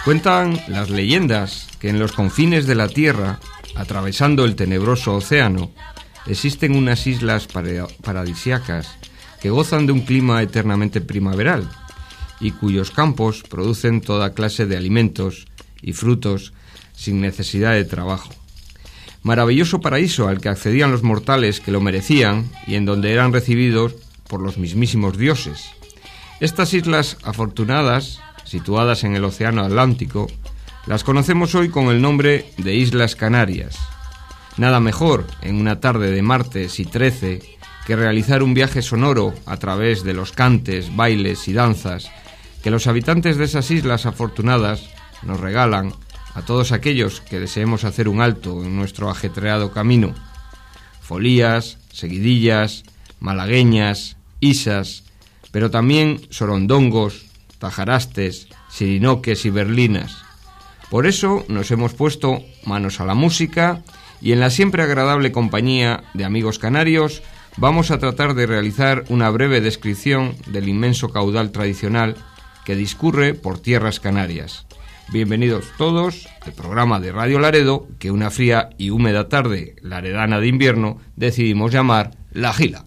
Cuentan las leyendas que en los confines de la Tierra, atravesando el tenebroso océano, existen unas islas paradisíacas que gozan de un clima eternamente primaveral y cuyos campos producen toda clase de alimentos y frutos sin necesidad de trabajo. Maravilloso paraíso al que accedían los mortales que lo merecían y en donde eran recibidos por los mismísimos dioses. Estas islas afortunadas, situadas en el Océano Atlántico, las conocemos hoy con el nombre de Islas Canarias. Nada mejor, en una tarde de martes y 13, que realizar un viaje sonoro a través de los cantes, bailes y danzas que los habitantes de esas islas afortunadas nos regalan a todos aquellos que deseemos hacer un alto en nuestro ajetreado camino. Folías, seguidillas, malagueñas, isas, pero también sorondongos, tajarastes, sirinoques y berlinas. Por eso nos hemos puesto manos a la música y en la siempre agradable compañía de amigos canarios vamos a tratar de realizar una breve descripción del inmenso caudal tradicional que discurre por tierras canarias. Bienvenidos todos al programa de Radio Laredo que una fría y húmeda tarde laredana de invierno decidimos llamar La Gila.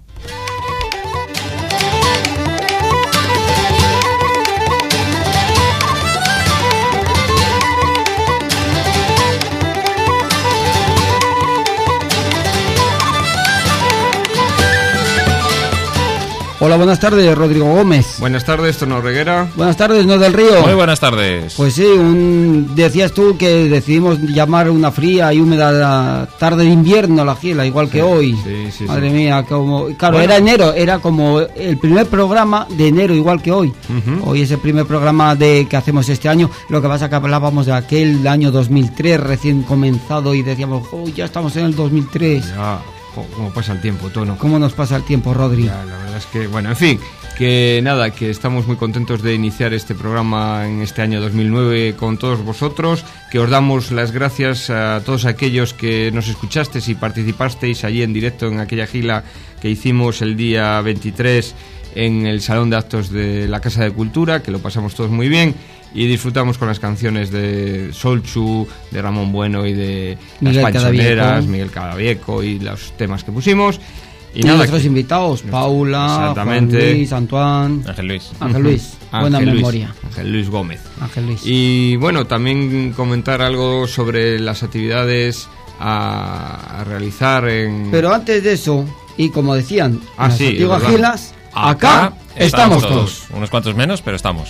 Hola, buenas tardes, Rodrigo Gómez. Buenas tardes, Tono Reguera. Buenas tardes, No del Río. Muy buenas tardes. Pues sí, decías tú que decidimos llamar una fría y húmeda tarde de invierno La Gila, igual que hoy. Sí. Madre mía, claro, bueno. Era enero, era como el primer programa de enero, igual que hoy. Uh-huh. Hoy es el primer programa que hacemos este año. Lo que pasa es que hablábamos de aquel año 2003 recién comenzado y decíamos, ya estamos en el 2003. Ya. ¿Cómo pasa el tiempo, Tono? ¿Cómo nos pasa el tiempo, Rodri? Ya, la verdad es que, bueno, en fin, que nada, que estamos muy contentos de iniciar este programa en este año 2009 con todos vosotros, que os damos las gracias a todos aquellos que nos escuchasteis y participasteis allí en directo en aquella gila que hicimos el día 23 en el Salón de Actos de la Casa de Cultura, que lo pasamos todos muy bien. Y disfrutamos con las canciones de Solchu, de Ramón Bueno y de Miguel Las Panchoneras, Cadavieco. Miguel Cadavieco y los temas que pusimos. Y nada, nuestros invitados, Paula, Juan Luis, Antoine, Ángel Luis. Buena memoria. Ángel Luis Gómez. Ángel Luis. Y bueno, también comentar algo sobre las actividades a realizar en... Pero antes de eso, y como decían las antiguas gilas, acá estamos todos. Unos cuantos menos, pero estamos.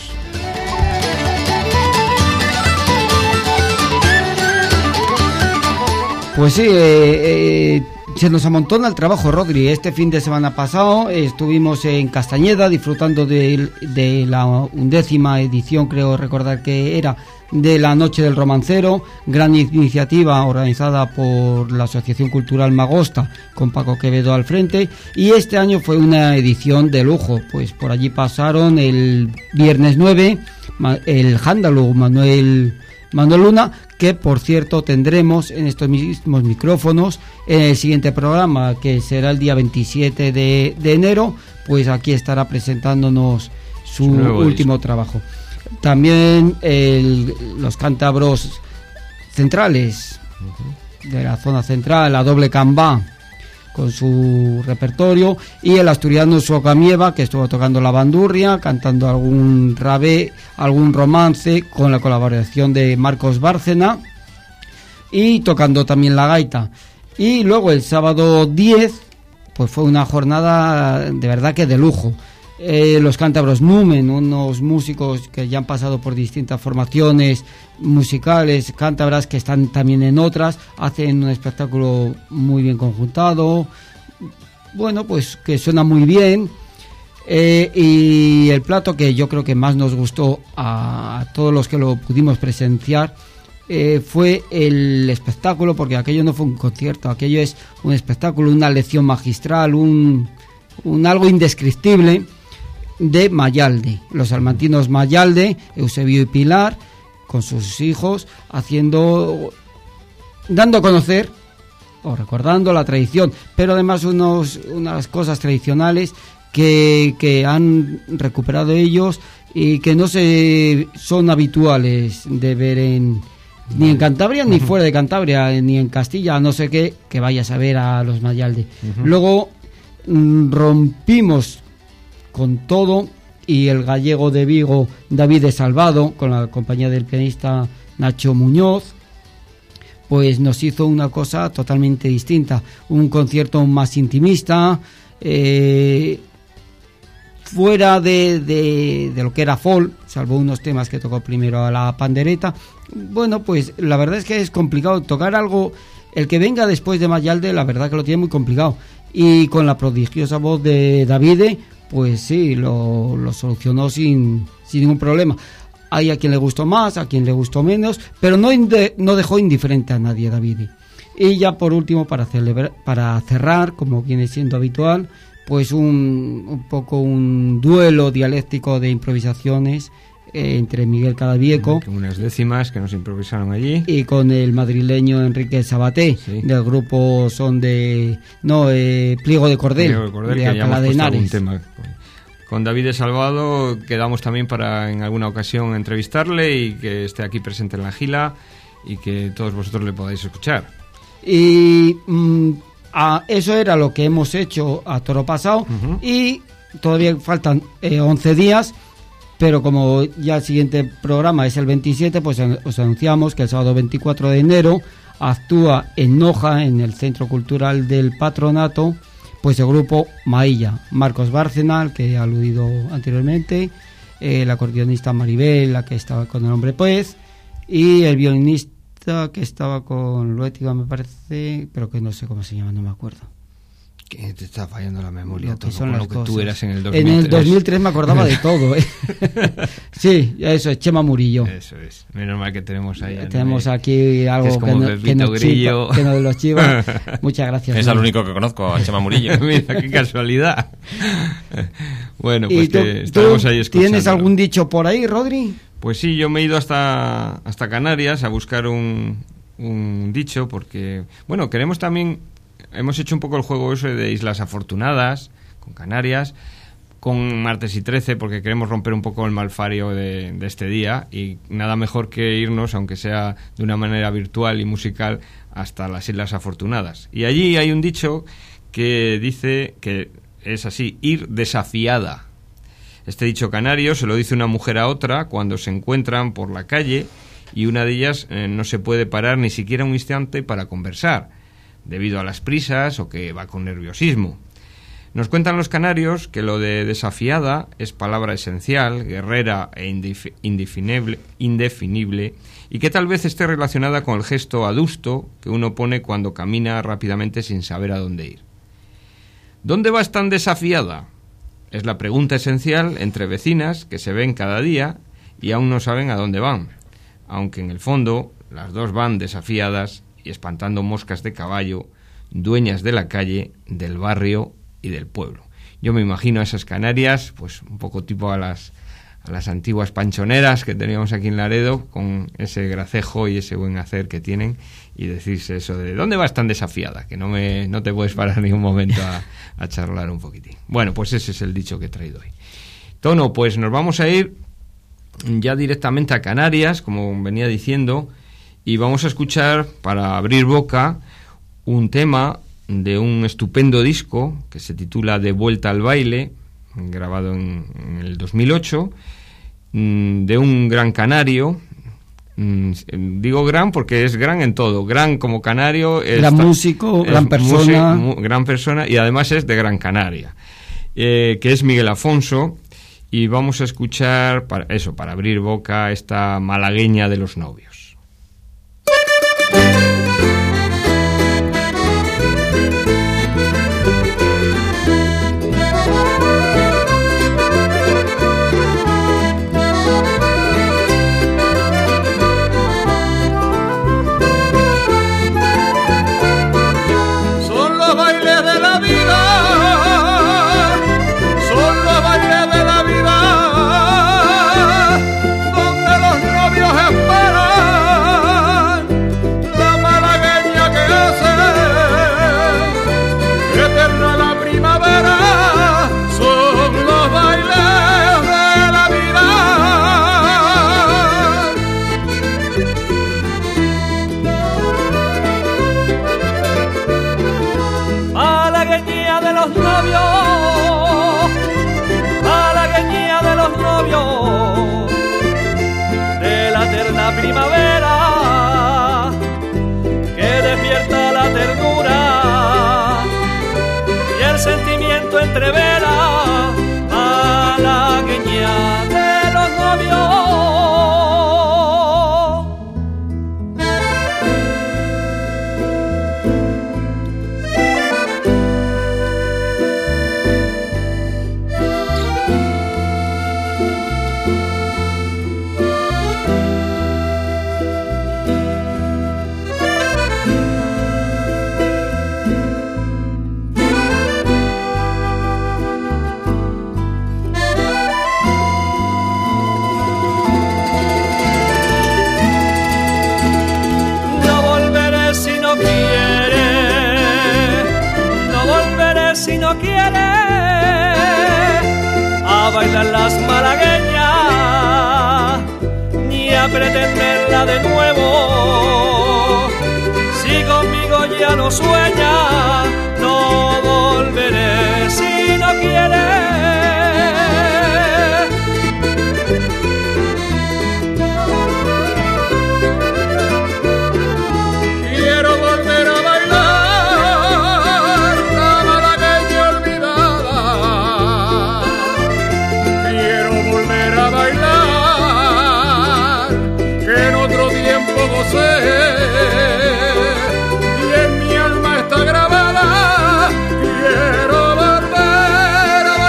Pues sí, se nos amontona el trabajo, Rodri. Este fin de semana pasado estuvimos en Castañeda disfrutando de la 11ª edición, creo recordar que era, de la Noche del Romancero, gran iniciativa organizada por la Asociación Cultural Magosta, con Paco Quevedo al frente, y este año fue una edición de lujo, pues por allí pasaron el viernes 9 el Jándalu Manuel Luna, que por cierto tendremos en estos mismos micrófonos en el siguiente programa, que será el día 27 de enero, pues aquí estará presentándonos su último trabajo. También los cántabros centrales de la zona central, la doble cambá con su repertorio, y el asturiano Socamieva, que estuvo tocando la bandurria, cantando algún rabé, algún romance, con la colaboración de Marcos Bárcena, y tocando también la gaita. Y luego el sábado 10, pues fue una jornada de verdad que de lujo. Los cántabros Numen, unos músicos que ya han pasado por distintas formaciones musicales cántabras, que están también en otras, hacen un espectáculo muy bien conjuntado, bueno, pues que suena muy bien. Y el plato que yo creo que más nos gustó a todos los que lo pudimos presenciar fue el espectáculo, porque aquello no fue un concierto, aquello es un espectáculo, una lección magistral, un algo indescriptible, de Mayalde, los salmantinos Mayalde, Eusebio y Pilar, con sus hijos, dando a conocer o recordando la tradición, pero además unas cosas tradicionales que han recuperado ellos y que no se son habituales de ver ni en Cantabria, ni fuera de Cantabria, ni en Castilla, no sé qué, que vayas a ver a los Mayalde. Luego rompimos con todo, y el gallego de Vigo, David de Salvado, con la compañía del pianista Nacho Muñoz, pues nos hizo una cosa totalmente distinta, un concierto más intimista, fuera de lo que era folk, salvo unos temas que tocó primero a la pandereta. Bueno, pues la verdad es que es complicado tocar algo, el que venga después de Mayalde, la verdad que lo tiene muy complicado, y con la prodigiosa voz de Davide, pues sí, lo solucionó sin ningún problema. Hay a quien le gustó más, a quien le gustó menos, pero no dejó indiferente a nadie Davide. Y ya por último, para cerrar, como viene siendo habitual, pues un poco un duelo dialéctico de improvisaciones entre Miguel Cadavieco, unas décimas que nos improvisaron allí, y con el madrileño Enrique Sabaté, sí, del grupo Pliego de Cordel, de Alcalá de Henares. Con David de Salvado quedamos también para en alguna ocasión entrevistarle y que esté aquí presente en la gira y que todos vosotros le podáis escuchar. Y eso era lo que hemos hecho a toro pasado, y todavía faltan 11 días, pero como ya el siguiente programa es el 27, pues os anunciamos que el sábado 24 de enero actúa en Noja, en el Centro Cultural del Patronato, pues el grupo Mailla, Marcos Bárcena, al que he aludido anteriormente, la acordeonista Maribel, la que estaba con el hombre Pues, y el violinista que estaba con Luétiga, me parece, pero que no sé cómo se llama, no me acuerdo. Que te está fallando la memoria, lo todo son con las lo que cosas. tú eras en el 2003. En el 2003 me acordaba de todo, ¿eh? Sí, eso es Chema Murillo. Eso es, menos mal que tenemos ahí. Tenemos aquí algo que nos los chiva. Muchas gracias. Es el único que conozco, a Chema Murillo. Mira, qué casualidad. Bueno, pues que estaremos ahí escuchando. ¿Tienes algún dicho por ahí, Rodri? Pues sí, yo me he ido hasta Canarias a buscar un dicho, porque, bueno, queremos también... Hemos hecho un poco el juego ese de Islas Afortunadas, con Canarias, con Martes y 13, porque queremos romper un poco el malfario de este día, y nada mejor que irnos, aunque sea de una manera virtual y musical, hasta las Islas Afortunadas. Y allí hay un dicho que dice que es así: ir desafiada. Este dicho canario se lo dice una mujer a otra cuando se encuentran por la calle y una de ellas no se puede parar ni siquiera un instante para conversar, debido a las prisas o que va con nerviosismo. Nos cuentan los canarios que lo de desafiada es palabra esencial, guerrera e indefinible, y que tal vez esté relacionada con el gesto adusto que uno pone cuando camina rápidamente sin saber a dónde ir. ¿Dónde vas tan desafiada? Es la pregunta esencial entre vecinas que se ven cada día y aún no saben a dónde van, aunque en el fondo las dos van desafiadas y espantando moscas de caballo, dueñas de la calle, del barrio y del pueblo. Yo me imagino a esas Canarias, pues un poco tipo a las antiguas panchoneras que teníamos aquí en Laredo, con ese gracejo y ese buen hacer que tienen, y decirse eso de ¿dónde vas tan desafiada? Que no te puedes parar ni un momento a charlar un poquitín. Bueno, pues ese es el dicho que he traído hoy. Tono, pues nos vamos a ir ya directamente a Canarias, como venía diciendo, y vamos a escuchar, para abrir boca, un tema de un estupendo disco que se titula De vuelta al baile, grabado en el 2008, de un gran canario. Digo gran porque es gran en todo, gran como canario, gran músico, gran persona, gran persona, y además es de Gran Canaria, que es Miguel Afonso, y vamos a escuchar para abrir boca, esta malagueña de los novios. Donde los novios esperan primavera que despierta la ternura y el sentimiento entrevera malagueña de los novios. Si no quiere a bailar las malagueñas ni a pretenderla de nuevo, si conmigo ya no sueña, no volveré si no quiere. Y en mi alma está grabada, quiero volver a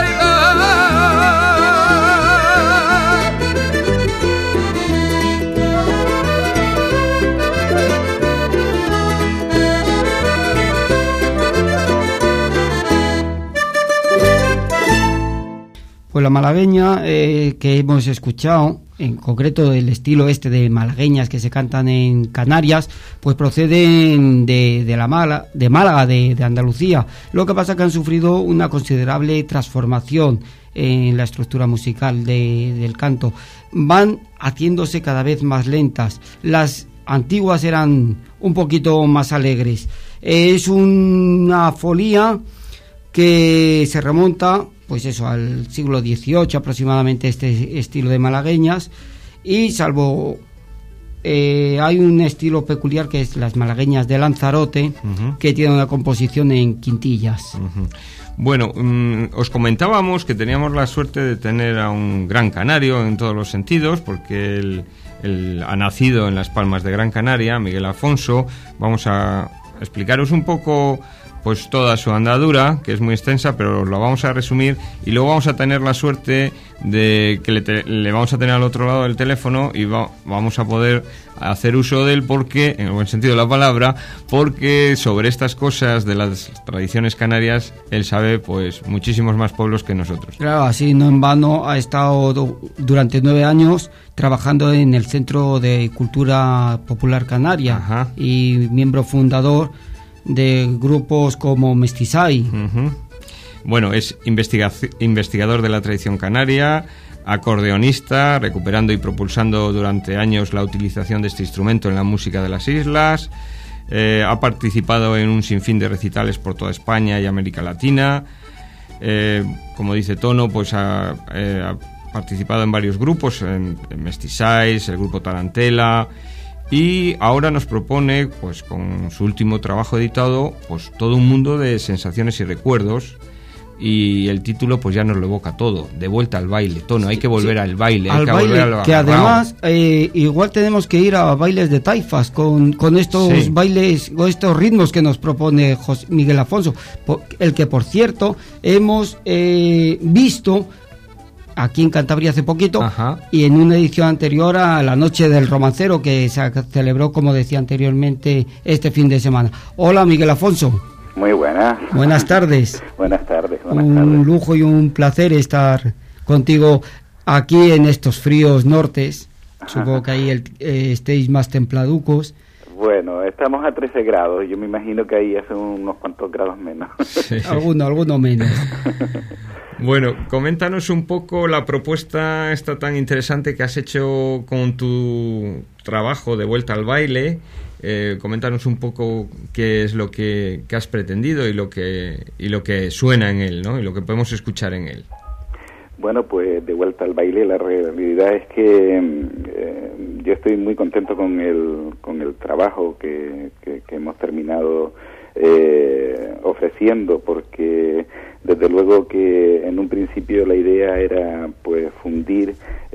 bailar. Pues la malagueña que hemos escuchado, en concreto el estilo este de malagueñas que se cantan en Canarias, pues proceden de Málaga, de Andalucía. Lo que pasa es que han sufrido una considerable transformación en la estructura musical del canto. Van haciéndose cada vez más lentas. Las antiguas eran un poquito más alegres. Es una folía que se remonta, pues eso, al siglo XVIII aproximadamente, este estilo de malagueñas, y salvo hay un estilo peculiar que es las malagueñas de Lanzarote, que tiene una composición en quintillas. Bueno, os comentábamos que teníamos la suerte de tener a un gran canario en todos los sentidos, porque él ha nacido en Las Palmas de Gran Canaria, Miguel Afonso. Vamos a explicaros un poco pues toda su andadura, que es muy extensa, pero lo vamos a resumir, y luego vamos a tener la suerte de que le vamos a tener al otro lado del teléfono y vamos a poder hacer uso de él, porque, en el buen sentido de la palabra, porque sobre estas cosas de las tradiciones canarias él sabe pues muchísimos más pueblos que nosotros. Claro, así no en vano ha estado durante 9 años trabajando en el Centro de Cultura Popular Canaria. Ajá. Y miembro fundador de grupos como Mestizai. Bueno, es investigador de la tradición canaria, acordeonista, recuperando y propulsando durante años la utilización de este instrumento en la música de las islas. Ha participado en un sinfín de recitales por toda España y América Latina. Como dice Tono, pues ha participado en varios grupos, en Mestizais, el grupo Tarantela. Y ahora nos propone, pues con su último trabajo editado, pues todo un mundo de sensaciones y recuerdos, y el título pues ya nos lo evoca todo: de vuelta al baile. Tono, hay que volver al baile, hay que volver al que además igual tenemos que ir a bailes de taifas con estos bailes o estos ritmos que nos propone Miguel Afonso, el que por cierto hemos visto aquí en Cantabria hace poquito. Ajá. Y en una edición anterior a la Noche del Romancero, que se celebró, como decía anteriormente, este fin de semana. Hola, Miguel Afonso. Muy buenas. Buenas tardes. Buenas tardes. Un lujo y un placer estar contigo aquí en estos fríos nortes. Ajá. Supongo que ahí estéis más templaducos. Bueno, estamos a 13 grados. Yo me imagino que ahí hace unos cuantos grados menos. Sí. Alguno menos. Bueno, coméntanos un poco la propuesta esta tan interesante que has hecho con tu trabajo de vuelta al baile. Coméntanos un poco qué es lo que has pretendido y lo que suena en él, ¿no? Y lo que podemos escuchar en él. Bueno, pues de vuelta al baile, la realidad es que yo estoy muy contento con el trabajo que hemos terminado ofreciendo, porque desde luego que en un principio la idea era pues fundir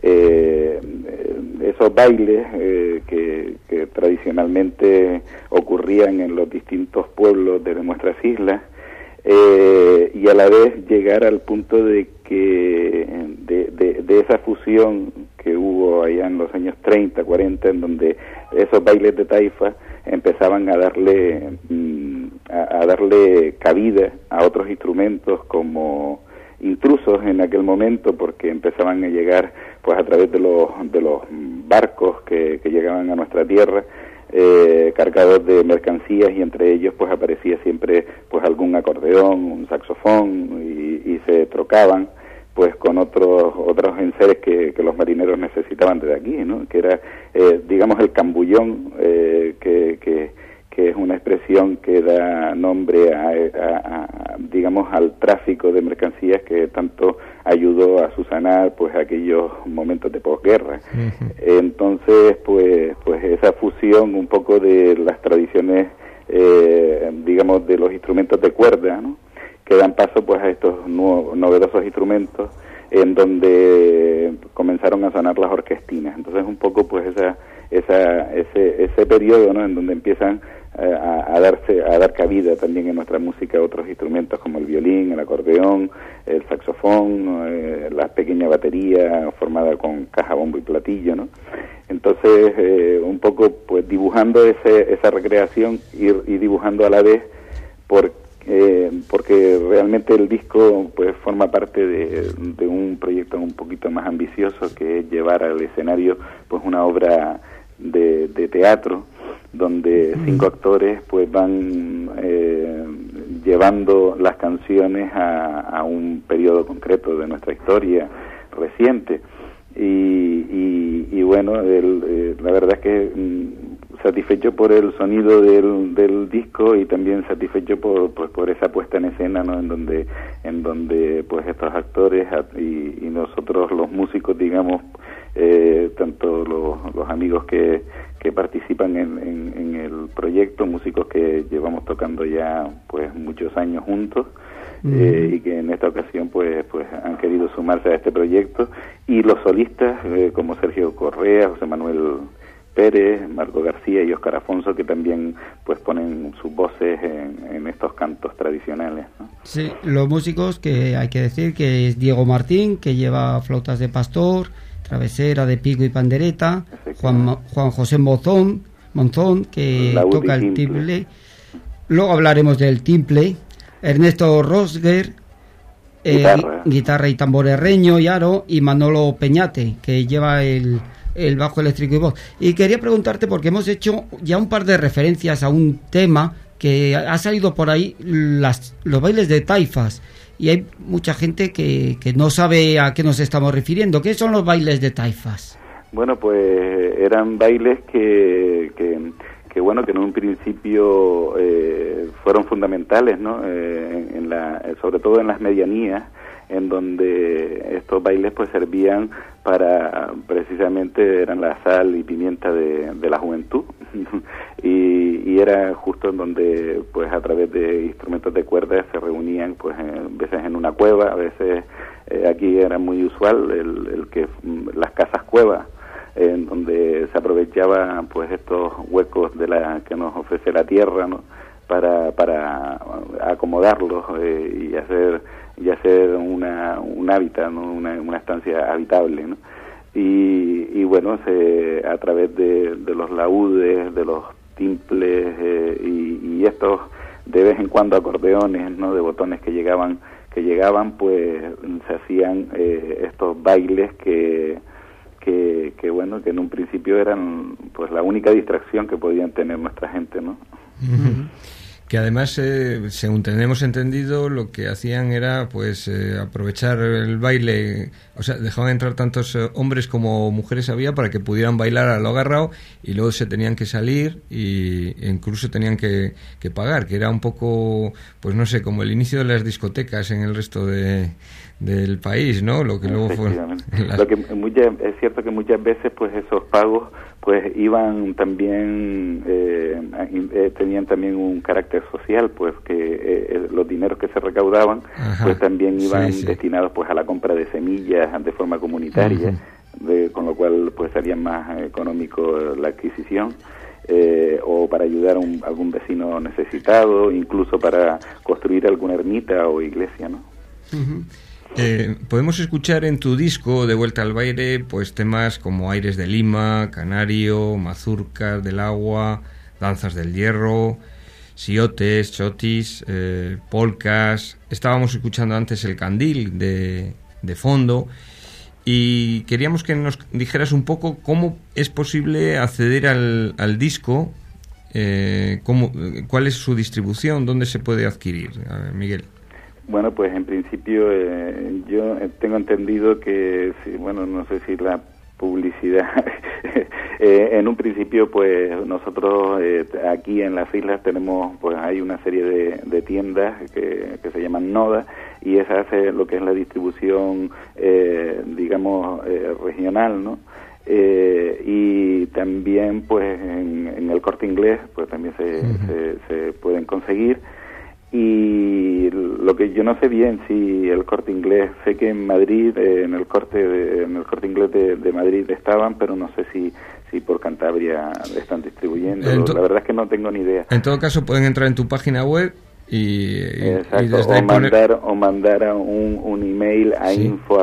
esos bailes que tradicionalmente ocurrían en los distintos pueblos de nuestras islas, y a la vez llegar al punto de que de esa fusión que hubo allá en los años 30, 40, en donde esos bailes de taifa empezaban a darle cabida a otros instrumentos como intrusos en aquel momento, porque empezaban a llegar pues a través de los barcos que llegaban a nuestra tierra, cargados de mercancías, y entre ellos pues aparecía siempre pues algún acordeón, un saxofón, y se trocaban pues con otros enseres que los marineros necesitaban desde aquí, ¿no? Que era digamos el cambullón, que es una expresión que da nombre a digamos al tráfico de mercancías que tanto ayudó a susanar pues aquellos momentos de posguerra. Uh-huh. Entonces pues esa fusión un poco de las tradiciones digamos de los instrumentos de cuerda, ¿no?, que dan paso pues a estos novedosos instrumentos, en donde comenzaron a sonar las orquestinas. Entonces un poco pues ese periodo, ¿no?, en donde empiezan a dar cabida también en nuestra música otros instrumentos como el violín, el acordeón, el saxofón, la pequeña batería formada con caja, bombo y platillo, ¿no? Entonces un poco pues dibujando esa recreación y dibujando a la vez porque realmente el disco pues forma parte de un proyecto un poquito más ambicioso, que es llevar al escenario pues una obra de teatro, donde 5 actores pues van llevando las canciones a un periodo concreto de nuestra historia reciente, y bueno, la verdad es que satisfecho por el sonido del disco, y también satisfecho por esa puesta en escena, ¿no?, en donde pues estos actores y nosotros los músicos, digamos, tanto los amigos que participan en el proyecto, músicos que llevamos tocando ya pues muchos años juntos, y que en esta ocasión pues han querido sumarse a este proyecto, y los solistas como Sergio Correa, José Manuel Pérez, Marco García y Óscar Afonso, que también pues ponen sus voces en estos cantos tradicionales, ¿no? Sí, los músicos, que hay que decir que es Diego Martín, que lleva flautas de pastor, travesera de pico y pandereta, Juan José Monzón, que toca el timple. Luego hablaremos del timple. Ernesto Rosger, guitarra y tambor herreño y aro, y Manolo Peñate, que lleva el bajo eléctrico y voz. Y quería preguntarte, porque hemos hecho ya un par de referencias a un tema que ha salido por ahí, los bailes de taifas, y hay mucha gente que no sabe a qué nos estamos refiriendo. ¿Qué son los bailes de taifas? Bueno, pues eran bailes que bueno, que en un principio fueron fundamentales, ¿no?, sobre todo en las medianías, en donde estos bailes pues servían para, precisamente eran la sal y pimienta de la juventud y era justo en donde pues a través de instrumentos de cuerda se reunían pues a veces en una cueva, a veces aquí era muy usual el que las casas cuevas, en donde se aprovechaba pues estos huecos que nos ofrece la tierra, ¿no?, para acomodarlos y hacer un hábitat, ¿no?, una estancia habitable, ¿no? Y bueno, a través de los laúdes, de los timples y estos de vez en cuando acordeones, ¿no?, de botones que llegaban, pues se hacían estos bailes que bueno, que en un principio eran pues la única distracción que podían tener nuestra gente, ¿no? Uh-huh. Que además, según tenemos entendido, lo que hacían era pues aprovechar el baile, o sea, dejaban entrar tantos hombres como mujeres había para que pudieran bailar a lo agarrado, y luego se tenían que salir e incluso tenían que pagar, que era un poco, pues no sé, como el inicio de las discotecas en el resto de del país, ¿no? Lo que luego fue... Lo que es cierto que muchas veces pues esos pagos pues iban también, tenían también un carácter social, pues que los dineros que se recaudaban pues también iban destinados pues a la compra de semillas de forma comunitaria, con lo cual pues salía más económico la adquisición. O para ayudar a algún vecino necesitado, incluso para construir alguna ermita o iglesia, ¿no? Podemos escuchar en tu disco De Vuelta al Baile pues temas como Aires de Lima, Canario, Mazurcas del Agua, Danzas del Hierro, Siotes, Chotis, polcas. Estábamos escuchando antes El Candil de fondo. Y queríamos que nos dijeras un poco cómo es posible acceder al disco, cuál es su distribución, dónde se puede adquirir, Miguel. Bueno, pues en principio yo tengo entendido que, bueno, no sé si la publicidad, en un principio pues nosotros aquí en las islas tenemos, pues hay una serie de tiendas que se llaman Noda, y esa hace lo que es la distribución, digamos, regional, ¿no? Y también pues en el Corte Inglés pues también se pueden conseguir. Y lo que yo no sé bien si el Corte Inglés, sé que en Madrid, en el Corte Inglés de Madrid estaban, pero no sé si por Cantabria están distribuyendo. La verdad es que no tengo ni idea. En todo caso pueden entrar en tu página web y desde o mandar un email a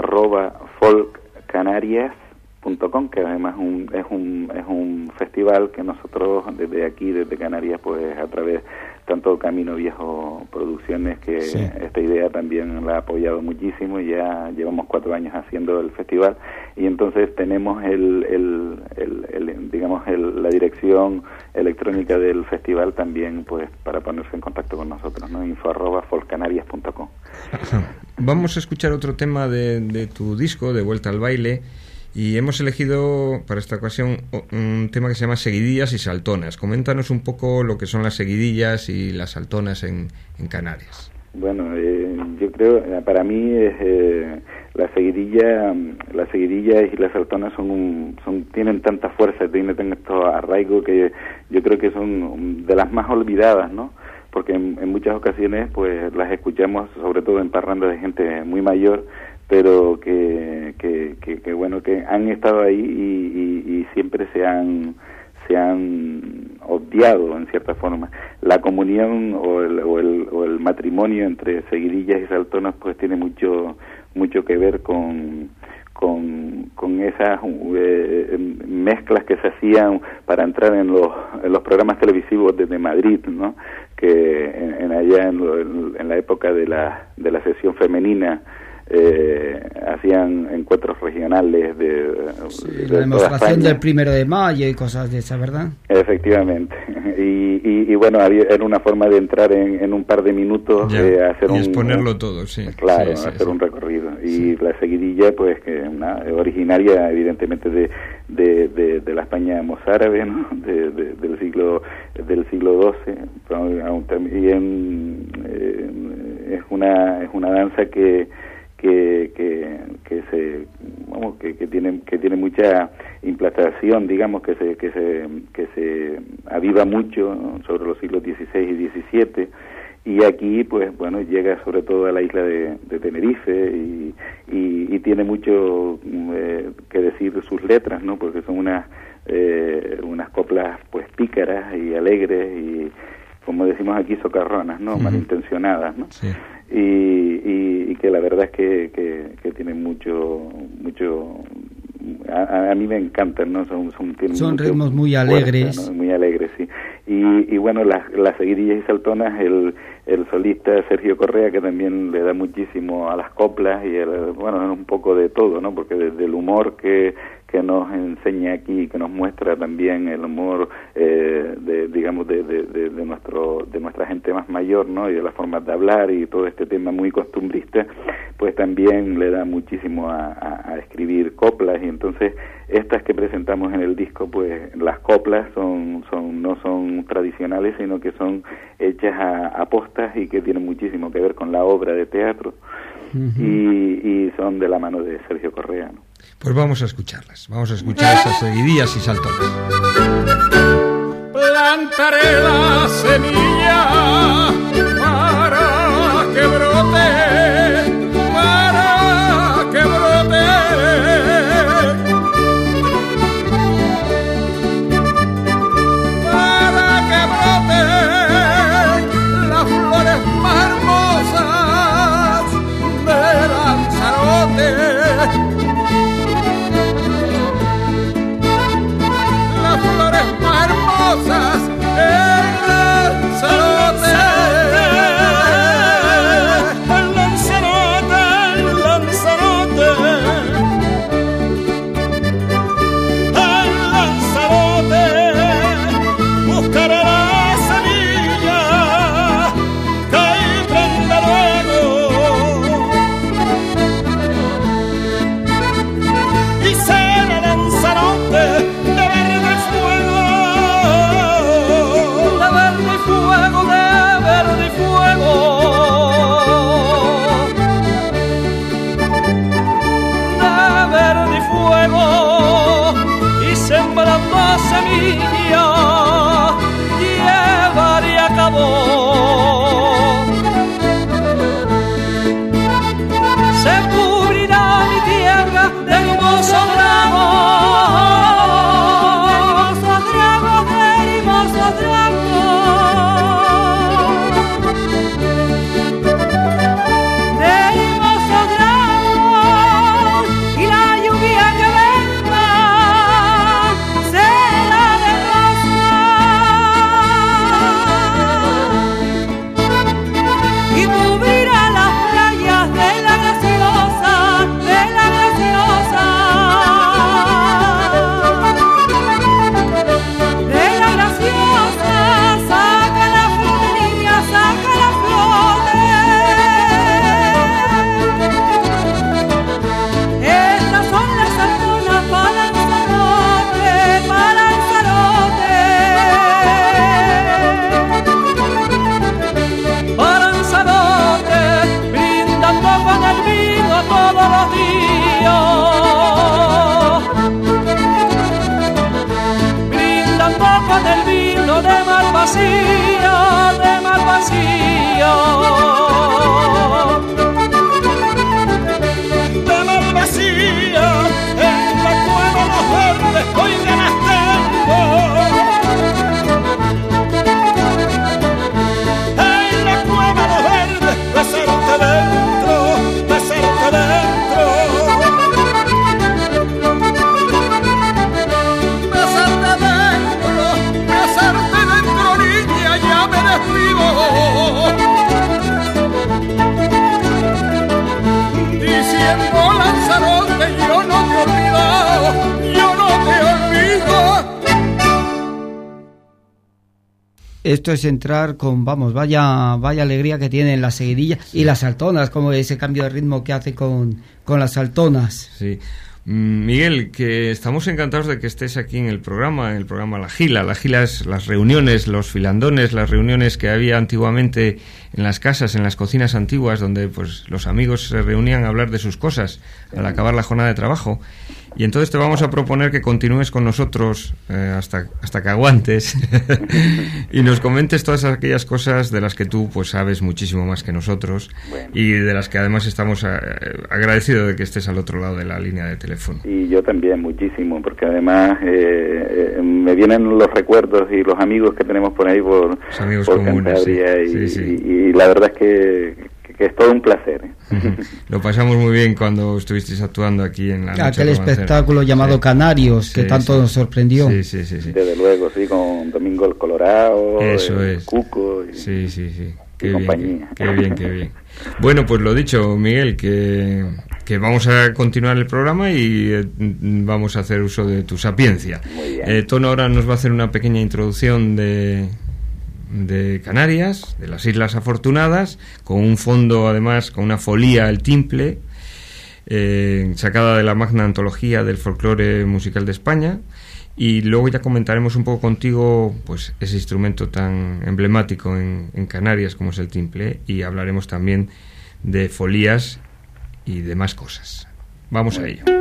info@folkcanarias.com, que además es un festival que nosotros desde aquí, desde Canarias, pues a través tanto Camino Viejo Producciones, que esta idea también la ha apoyado muchísimo, y ya llevamos 4 años haciendo el festival, y entonces tenemos la dirección electrónica del festival también, pues para ponerse en contacto con nosotros, ¿no? info@folkcanarias.com. Vamos a escuchar otro tema de tu disco, De Vuelta al Baile. Y hemos elegido para esta ocasión un tema que se llama Seguidillas y Saltonas. Coméntanos un poco lo que son las seguidillas y las saltonas en Canarias. Bueno, yo creo, para mí las seguidillas y las saltonas tienen tanta fuerza, tienen tanto arraigo, que yo creo que son de las más olvidadas, ¿no? Porque en muchas ocasiones pues las escuchamos, sobre todo en parrandas de gente muy mayor, pero que bueno, que han estado ahí y siempre se han obviado en cierta forma. La comunión o el matrimonio entre seguidillas y saltonas pues tiene mucho que ver con esas mezclas que se hacían para entrar en los programas televisivos desde Madrid, ¿no? Que allá en la época de la sesión femenina hacían encuentros regionales de la demostración del 1 de mayo y cosas de esa, ¿verdad? Efectivamente. Y bueno, era una forma de entrar en un par de minutos, hacer y exponerlo todo, sí. Claro, hacer un recorrido. Y la seguidilla, pues, que originaria evidentemente de la España mozárabe, ¿no? del siglo XII, también es una danza que tiene mucha implantación, digamos, que se aviva mucho, ¿no? Sobre los siglos XVI y XVII, y aquí pues bueno, llega sobre todo a la isla de Tenerife, y tiene mucho que decir sus letras, ¿no? Porque son unas coplas pues pícaras y alegres, y como decimos aquí, socarronas, ¿no? Malintencionadas, ¿no? Sí. Y que la verdad es que tienen mucho a mí me encantan, ¿no? Son ritmos muy alegres, fuerza, ¿no? Muy alegres, sí. Y bueno, las seguidillas y saltonas, el solista Sergio Correa, que también le da muchísimo a las coplas, y bueno, un poco de todo, ¿no? Porque desde el humor que nos enseña aquí, que nos muestra también el humor de nuestra gente más mayor, ¿no? Y de las formas de hablar y todo este tema muy costumbrista, pues también le da muchísimo a escribir coplas. Y entonces estas que presentamos en el disco, pues las coplas no son tradicionales, sino que son hechas a postas, y que tienen muchísimo que ver con la obra de teatro. y son de la mano de Sergio Correa, ¿no? Pues vamos a escucharlas, vamos a escuchar esas seguidillas y saltonas. Plantaré la semilla para que brote, para que brote. Para que broten las flores más hermosas de Lanzarote. Las flores más hermosas en Lanzarote. En Lanzarote, en Lanzarote. En Lanzarote buscaré la semilla que prenda luego y será Lanzarote de verde fuego, de verde fuego, de verde fuego, de verde fuego, y sembrando semilla llevaré a cabo. Se cubrirá mi tierra de hermoso drago, de hermoso drago, de hermoso drago, y la lluvia que venga será de rosa, y cubrirá las playas de la graciosa, de la graciosa, de la graciosa. Saca la flor, niña, saca la flote. Estas son las saltonas para Lanzarote, para Lanzarote, para Lanzarote, brindando con el vino todos los días, brindando con el vino de mar vacía, de mar vacía, de mar vacía. En la cueva los verdes hoy ganas tengo, en la cueva los verdes besarte dentro, besarte dentro. Besarte dentro, niña, ya me despido. Diciendo Lanzarote, yo no te he olvidado, yo no te olvido. Esto es entrar con, vamos, vaya alegría que tienen las seguidillas y las saltonas, como ese cambio de ritmo que hace con las saltonas. Sí. Miguel, que estamos encantados de que estés aquí en el programa La Gila. La Gila es las reuniones, los filandones, las reuniones que había antiguamente en las casas, en las cocinas antiguas, donde pues los amigos se reunían a hablar de sus cosas al acabar la jornada de trabajo. Y entonces te vamos a proponer que continúes con nosotros hasta que aguantes y nos comentes todas aquellas cosas de las que tú pues sabes muchísimo más que nosotros, y de las que además estamos agradecidos de que estés al otro lado de la línea de teléfono. Y yo también muchísimo, porque además me vienen los recuerdos y los amigos que tenemos por ahí por comunes, Cantabria, sí. Y la verdad es que es todo un placer. Lo pasamos muy bien cuando estuvisteis actuando aquí en la noche aquel espectáculo llamado Canarios, que tanto nos sorprendió. Sí. Desde luego, sí, con Domingo el Colorado, Cuco y qué compañía. Bien, qué bien. Bueno, pues lo dicho, Miguel, que vamos a continuar el programa y vamos a hacer uso de tu sapiencia. Muy bien. Tono ahora nos va a hacer una pequeña introducción de Canarias, de las Islas Afortunadas, con un fondo, además, con una folía, el timple, sacada de la magna antología del folclore musical de España, y luego ya comentaremos un poco contigo pues ese instrumento tan emblemático en Canarias como es el timple, y hablaremos también de folías y demás cosas. Vamos a ello.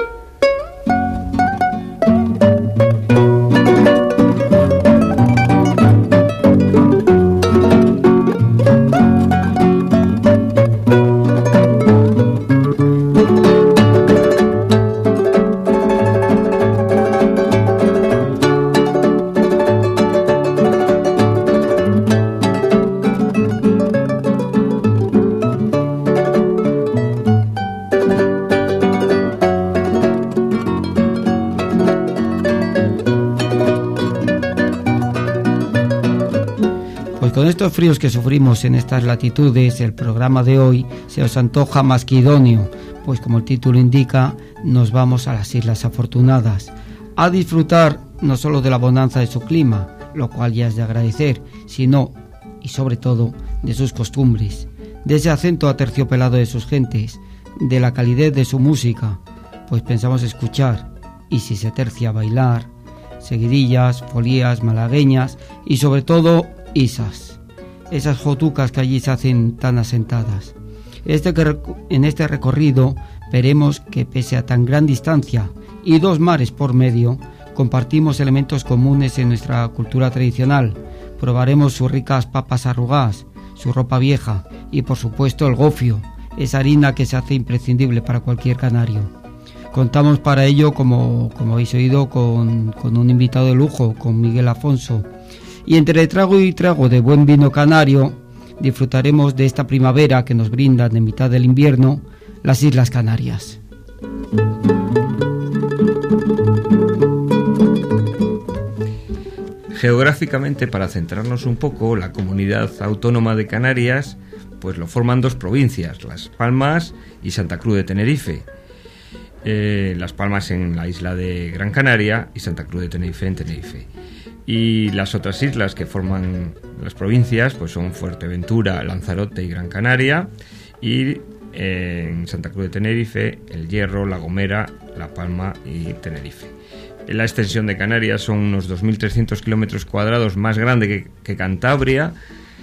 Con estos fríos que sufrimos en estas latitudes, el programa de hoy se os antoja más que idóneo, pues como el título indica, nos vamos a las Islas Afortunadas, a disfrutar no solo de la bonanza de su clima, lo cual ya es de agradecer, sino, y sobre todo, de sus costumbres, de ese acento aterciopelado de sus gentes, de la calidez de su música, pues pensamos escuchar, y si se tercia bailar, seguidillas, folías, malagueñas y sobre todo isas, esas jotucas que allí se hacen tan asentadas. En este recorrido veremos que pese a tan gran distancia y 2 mares por medio, compartimos elementos comunes en nuestra cultura tradicional. Probaremos sus ricas papas arrugadas, su ropa vieja y por supuesto el gofio, esa harina que se hace imprescindible para cualquier canario. Contamos para ello, como habéis oído, con un invitado de lujo, con Miguel Afonso. Y entre trago y trago de buen vino canario, disfrutaremos de esta primavera que nos brindan en mitad del invierno las Islas Canarias. Geográficamente, para centrarnos un poco, la comunidad autónoma de Canarias pues lo forman 2 provincias, Las Palmas y Santa Cruz de Tenerife. Las Palmas en la isla de Gran Canaria y Santa Cruz de Tenerife en Tenerife. Y las otras islas que forman las provincias pues son Fuerteventura, Lanzarote y Gran Canaria, y en Santa Cruz de Tenerife, El Hierro, La Gomera, La Palma y Tenerife. La extensión de Canarias son unos 2.300 kilómetros cuadrados, más grande que Cantabria,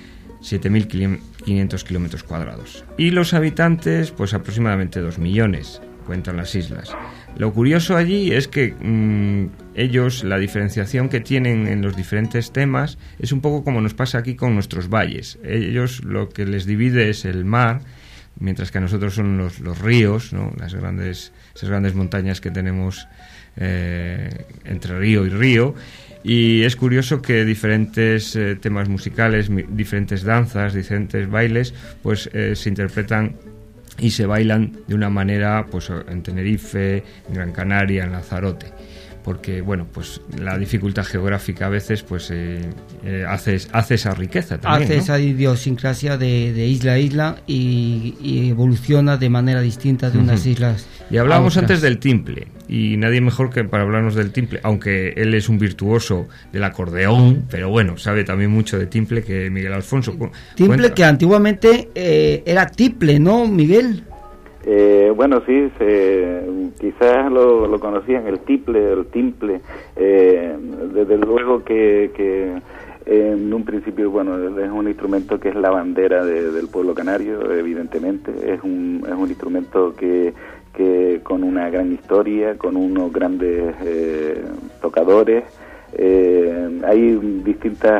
7.500 kilómetros cuadrados. Y los habitantes, pues aproximadamente 2 millones, cuentan las islas. Lo curioso allí es que ellos, la diferenciación que tienen en los diferentes temas es un poco como nos pasa aquí con nuestros valles. Ellos lo que les divide es el mar, mientras que a nosotros son los ríos, ¿no? Esas grandes montañas que tenemos entre río y río. Y es curioso que diferentes temas musicales, diferentes danzas, diferentes bailes, pues se interpretan y se bailan de una manera pues en Tenerife, en Gran Canaria, en Lanzarote, porque bueno, pues la dificultad geográfica a veces pues hace esa riqueza también, hace, ¿no?, esa idiosincrasia de isla a isla y evoluciona de manera distinta de unas islas. Y hablábamos antes del timple, y nadie mejor que para hablarnos del timple, aunque él es un virtuoso del acordeón, pero bueno, sabe también mucho de timple, que Miguel Alfonso. Timple que antiguamente era tiple, ¿no, Miguel? Bueno, sí, quizás lo conocían, el timple. Desde luego que en un principio, bueno, es un instrumento que es la bandera del pueblo canario, evidentemente. Es un instrumento que con una gran historia, con unos grandes tocadores. Hay distintas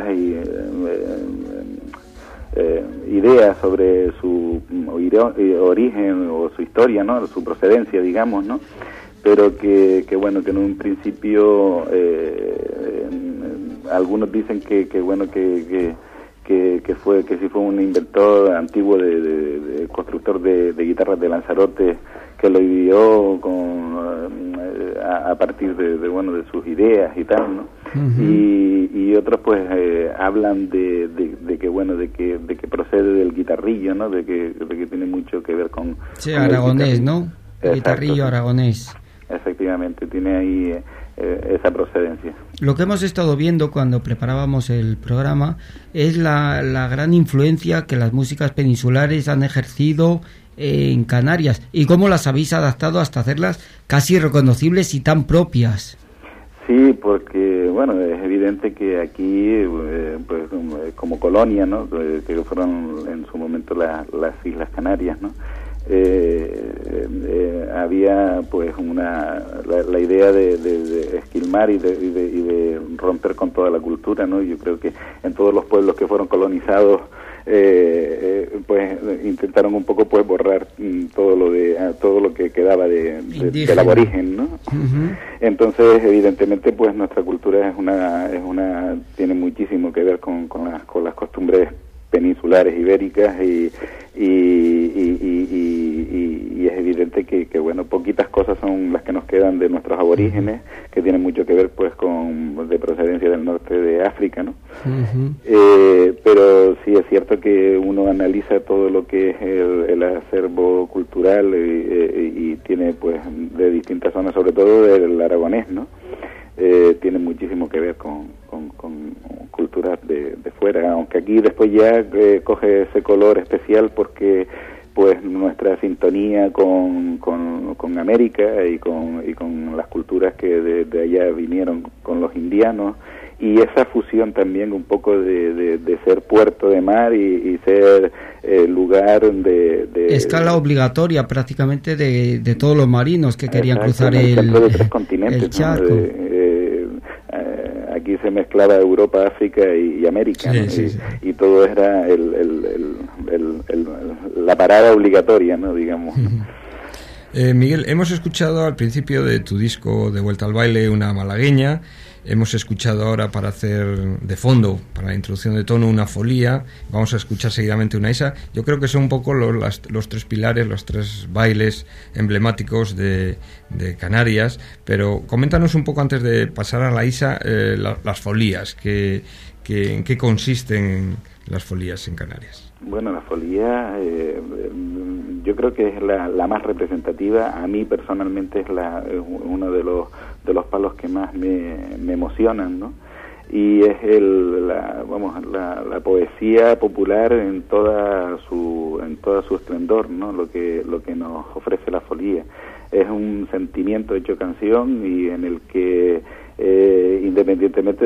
ideas sobre su origen o su historia, ¿no?, su procedencia, digamos, ¿no? Pero que bueno, que en un principio algunos dicen que sí fue un inventor antiguo de constructor de guitarras de Lanzarote, que lo ideó a partir de sus ideas y tal, ¿no? Uh-huh. Y otros pues hablan de que procede del guitarrillo, ¿no? De que tiene mucho que ver con aragonés, ¿no? El guitarrillo aragonés. Efectivamente, tiene ahí esa procedencia. Lo que hemos estado viendo cuando preparábamos el programa es la gran influencia que las músicas peninsulares han ejercido en Canarias y cómo las habéis adaptado hasta hacerlas casi reconocibles y tan propias. Sí, porque bueno, es evidente que aquí como colonia, ¿no?, que fueron en su momento las Islas Canarias, ¿no?, había pues la idea de esquilmar y de romper con toda la cultura, ¿no? Yo creo que en todos los pueblos que fueron colonizados pues intentaron un poco pues borrar todo lo que quedaba del aborigen, ¿no? Uh-huh. Entonces evidentemente pues nuestra cultura tiene muchísimo que ver con las costumbres peninsulares ibéricas y es evidente que bueno, poquitas cosas son las que nos quedan de nuestros aborígenes, que tienen mucho que ver pues de procedencia del norte de África, ¿no? Uh-huh. Pero sí es cierto que uno analiza todo lo que es el acervo cultural y tiene pues de distintas zonas, sobre todo del aragonés, ¿no? Tiene muchísimo que ver con culturas de fuera, aunque aquí después ya coge ese color especial porque pues nuestra sintonía con América y con las culturas que de allá vinieron con los indianos, y esa fusión también un poco de ser puerto de mar y ser lugar de escala obligatoria prácticamente de todos los marinos que querían cruzar el centro de 3 continentes, el charco, ¿no? Aquí se mezclaba Europa, África y América, sí, ¿no? Sí. Y todo era la parada obligatoria, ¿no? Digamos. Miguel, hemos escuchado al principio de tu disco De Vuelta al Baile una malagueña, hemos escuchado ahora para hacer de fondo, para la introducción de tono, una folía, vamos a escuchar seguidamente una isa. Yo creo que son un poco los 3 pilares, los 3 bailes emblemáticos de Canarias, pero coméntanos un poco antes de pasar a la isa las folías, en qué consisten las folías en Canarias. Bueno, la folía yo creo que es la más representativa. A mí personalmente es uno de los palos que más me emocionan, ¿no? Y es la poesía popular en toda su esplendor, ¿no? Lo que nos ofrece la folía es un sentimiento hecho canción, y en el que independientemente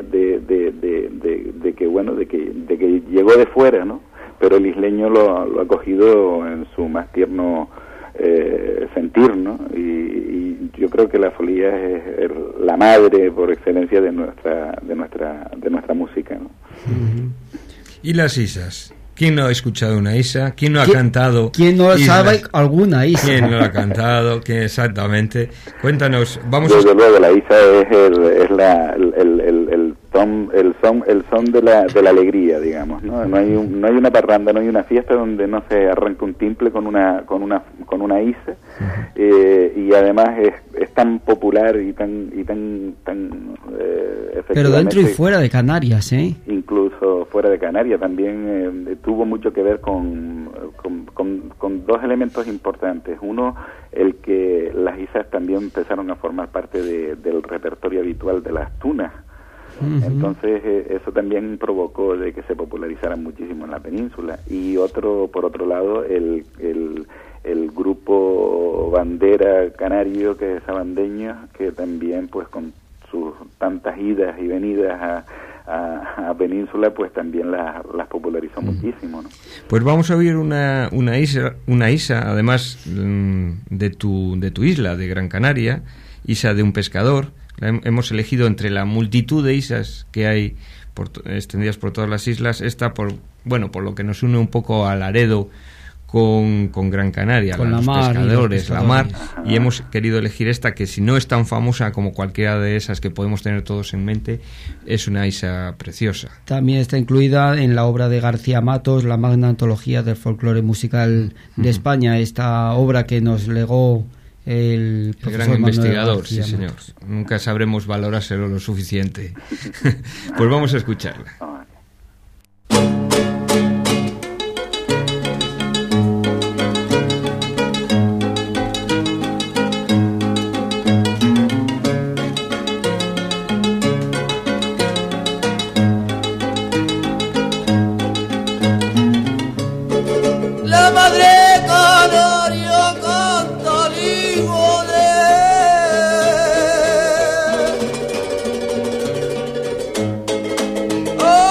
de que llegó de fuera, ¿no? Pero el isleño lo ha cogido en su más tierno sentir, ¿no? Y yo creo que la folía es la madre por excelencia de nuestra música, ¿no? Uh-huh. ¿Y las isas? ¿Quién no ha escuchado una isa? ¿Quién no ha cantado? ¿Quién no sabe alguna isa? ¿Quién no la ha cantado? ¿Quién exactamente? Cuéntanos. Desde luego, la isa es el son de la alegría, digamos, ¿no? No hay una parranda, no hay una fiesta donde no se arranque un timple con una isa. Y además es tan popular y tan pero dentro y fuera de Canarias, incluso fuera de Canarias también tuvo mucho que ver con 2 elementos importantes. Uno, el que las isas también empezaron a formar parte del repertorio habitual de las tunas. Uh-huh. Entonces eso también provocó de que se popularizaran muchísimo en la península. Y por otro lado, el grupo bandera canario, que es Sabandeños, que también pues con sus tantas idas y venidas a península, pues también las popularizó muchísimo, ¿no? Pues vamos a oír una isa, además de tu isla, de Gran Canaria, isa de un pescador. Hemos elegido entre la multitud de isas que hay extendidas por todas las islas, esta por lo que nos une un poco a Laredo con Gran Canaria, con los pescadores, la mar, Ajá. y hemos querido elegir esta, que si no es tan famosa como cualquiera de esas que podemos tener todos en mente, es una isa preciosa. También está incluida en la obra de García Matos, la magna antología del folclore musical de España, esta obra que nos legó el gran investigador, sí señor. Nunca sabremos valorárselo lo suficiente. Pues vamos a escucharla. La madre canaria canta al hijo de él.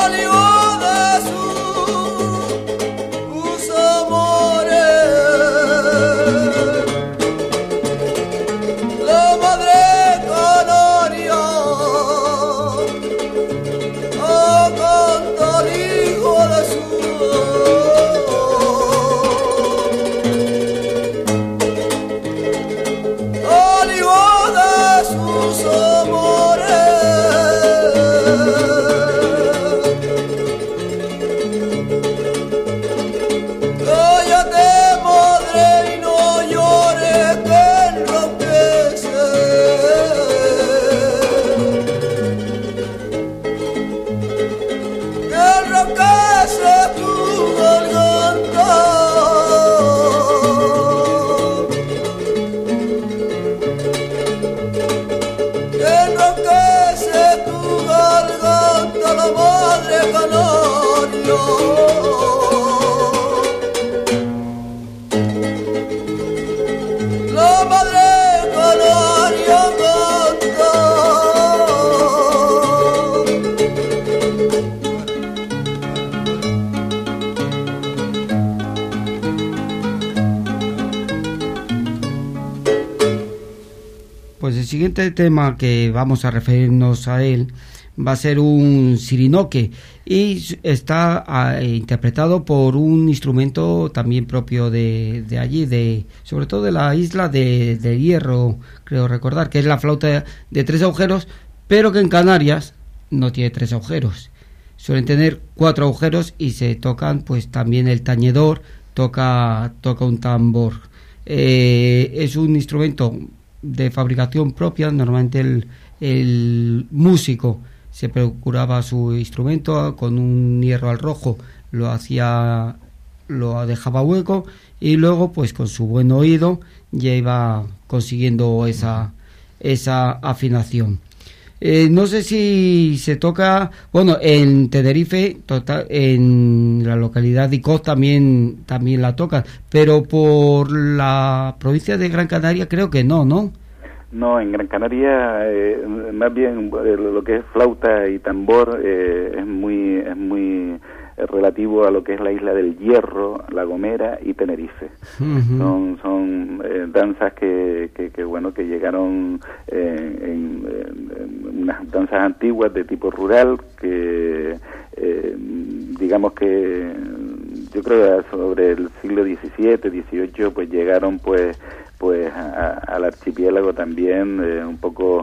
siguiente tema que vamos a referirnos a él va a ser un sirinoque y está interpretado por un instrumento también propio de allí, sobre todo de la isla de Hierro, creo recordar, que es la flauta de 3 agujeros, pero que en Canarias no tiene 3 agujeros. Suelen tener 4 agujeros y se tocan pues también el tañedor, toca un tambor. Es un instrumento de fabricación propia. Normalmente el músico se procuraba su instrumento con un hierro al rojo, lo dejaba hueco y luego pues con su buen oído ya iba consiguiendo esa afinación. No sé si se toca, bueno, en Tenerife, en la localidad de Icod también la tocan, pero por la provincia de Gran Canaria creo que no. No, en Gran Canaria más bien lo que es flauta y tambor es muy relativo a lo que es la isla del Hierro, La Gomera y Tenerife. Uh-huh. Son danzas que llegaron en unas danzas antiguas de tipo rural que digamos que yo creo que sobre el siglo XVII, XVIII pues llegaron pues al archipiélago también un poco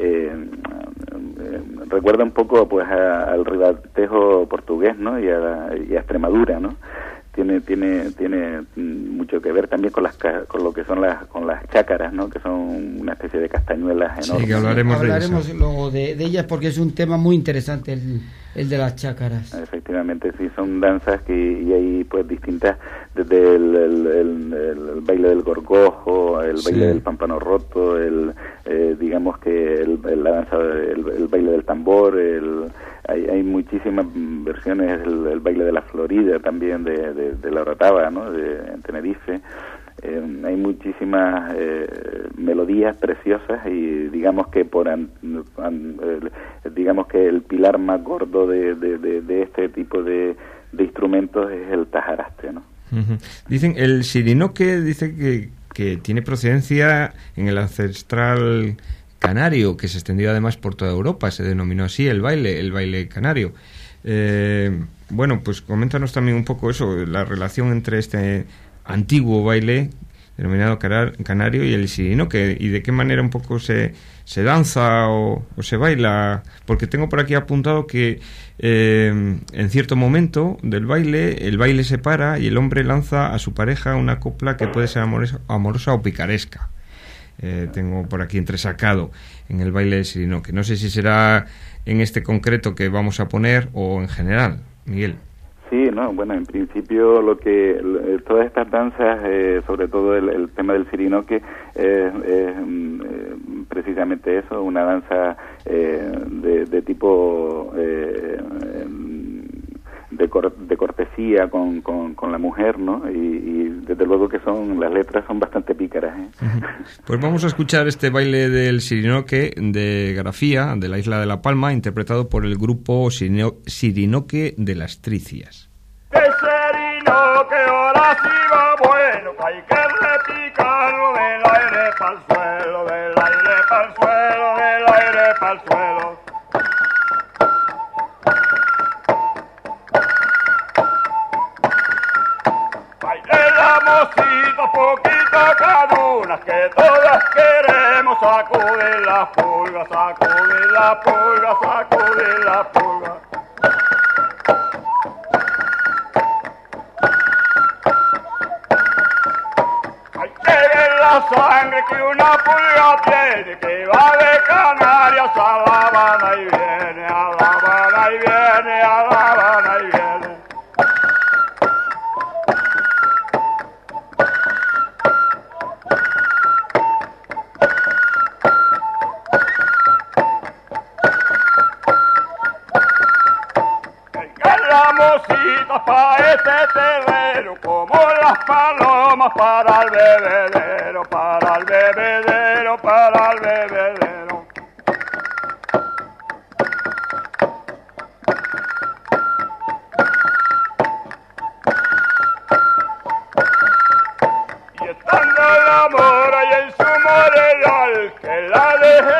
recuerda un poco pues al ribatejo portugués, ¿no? y a Extremadura, ¿no? Tiene mucho que ver también con lo que son las chácaras, ¿no? Que son una especie de castañuelas enormes. Sí, que hablaremos luego de ellas porque es un tema muy interesante el de las chácaras. Efectivamente, sí, son danzas y hay pues distintas, desde el baile del gorgojo, el baile del pámpano roto, digamos que la danza, el baile del tambor, hay muchísimas versiones, el baile de la Florida también de la Orotava, ¿no? En Tenerife. Hay muchísimas melodías preciosas y digamos que digamos que el pilar más gordo de este tipo de instrumentos es el tajaraste, ¿no? Uh-huh. Dicen, el sirinoque dice que tiene procedencia en el ancestral canario, que se extendió además por toda Europa, se denominó así el baile canario. Bueno, pues coméntanos también un poco eso, la relación entre este antiguo baile denominado canario y el sirinoque, y de qué manera un poco se danza o se baila, porque tengo por aquí apuntado que en cierto momento del baile, el baile se para y el hombre lanza a su pareja una copla que puede ser amorosa o picaresca. Tengo por aquí entresacado en el baile del sirinoque. No sé si será en este concreto que vamos a poner o en general, Miguel. Sí, no, bueno, en principio todas estas danzas, sobre todo el tema del sirinoque, es precisamente eso, una danza de tipo de cortesía con la mujer, ¿no? Y desde luego que las letras son bastante pícaras, ¿eh? Pues vamos a escuchar este baile del sirinoque de Grafía, de la isla de La Palma, interpretado por el grupo Sirinoque de las Tricias. El sirinoque ahora sí va bueno, hay que repicarlo del aire pa'l suelo, del aire pa'l suelo, del aire pa'l suelo. Poquito cadunas que todas queremos sacudir las pulgas, sacudir las pulgas, sacudir las pulgas. Hay que ver la sangre que una pulga tiene, que va de Canarias a La Habana y viene, a La Habana y viene, a La Habana y viene. Para este terreno, como las palomas para el bebedero, para el bebedero, para el bebedero. Y estando la mora y en su moreral, que la deje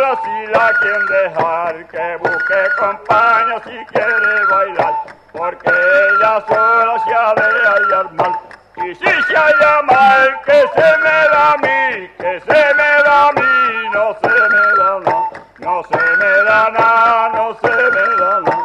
sola si la quieren dejar, que busque compañía si quiere bailar, porque ella sola se ha de hallar mal. Y si se halla mal, que se me da a mí, que se me da a mí, no se me da nada, no se me da nada, no se me da nada.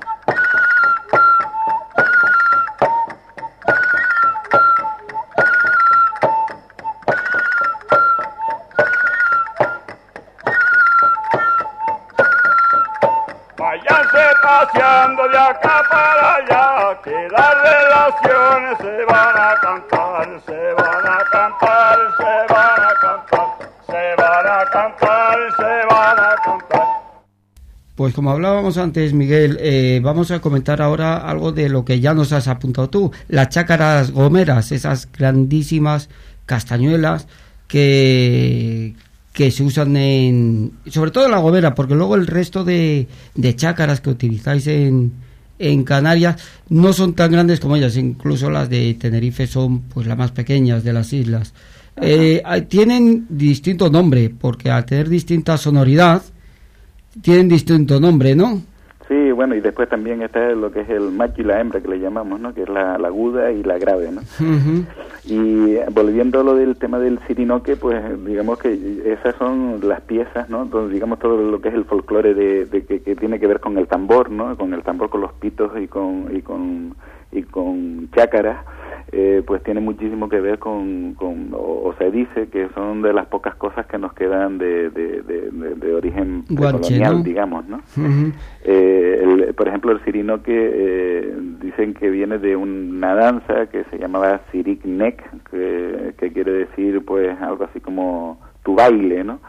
Váyanse paseando de acá para allá, que las relaciones se van a cantar, se van a cantar, se van a cantar, se van a cantar, se van a cantar. Pues como hablábamos antes, Miguel, vamos a comentar ahora algo de lo que ya nos has apuntado tú, las chácaras gomeras, esas grandísimas castañuelas que se usan sobre todo en la Gomera, porque luego el resto de chácaras que utilizáis en Canarias no son tan grandes como ellas, incluso las de Tenerife son pues las más pequeñas de las islas. Tienen distinto nombre, porque al tener distinta sonoridad tienen distinto nombre, ¿no? Sí, bueno, y después también está lo que es el macho y la hembra, que le llamamos, ¿no? Que es la aguda y la grave, ¿no? Uh-huh. Y volviendo a lo del tema del sirinoque, pues digamos que esas son las piezas, ¿no? Entonces, digamos todo lo que es el folclore que tiene que ver con el tambor, ¿no? Con el tambor, con los pitos y con chácaras. Pues tiene muchísimo que ver o se dice que son de las pocas cosas que nos quedan de origen colonial, ¿no? Digamos, ¿no? Uh-huh. Por ejemplo, el sirinoque dicen que viene de una danza que se llamaba siriknek, que quiere decir pues algo así como tu baile, ¿no?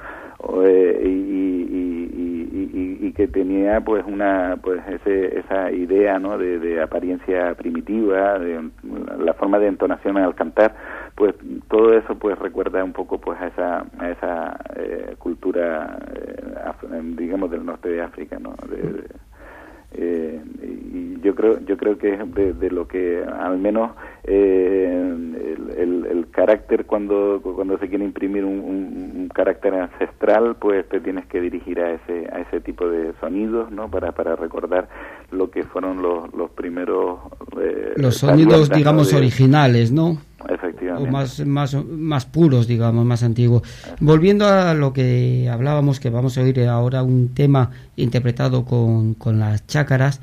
Y que tenía pues esa idea, ¿no? de apariencia primitiva, de la forma de entonación al cantar, pues todo eso pues recuerda un poco pues a esa cultura digamos del norte de África, ¿no? Y yo creo que es de lo que al menos el carácter cuando se quiere imprimir un carácter ancestral, pues te tienes que dirigir a ese tipo de sonidos, ¿no? Para recordar lo que fueron los primeros los sonidos, digamos, ¿no? Originales, ¿no? Efectivamente. O más puros, digamos, más antiguos. Volviendo a lo que hablábamos, que vamos a oír ahora un tema interpretado con las chácaras.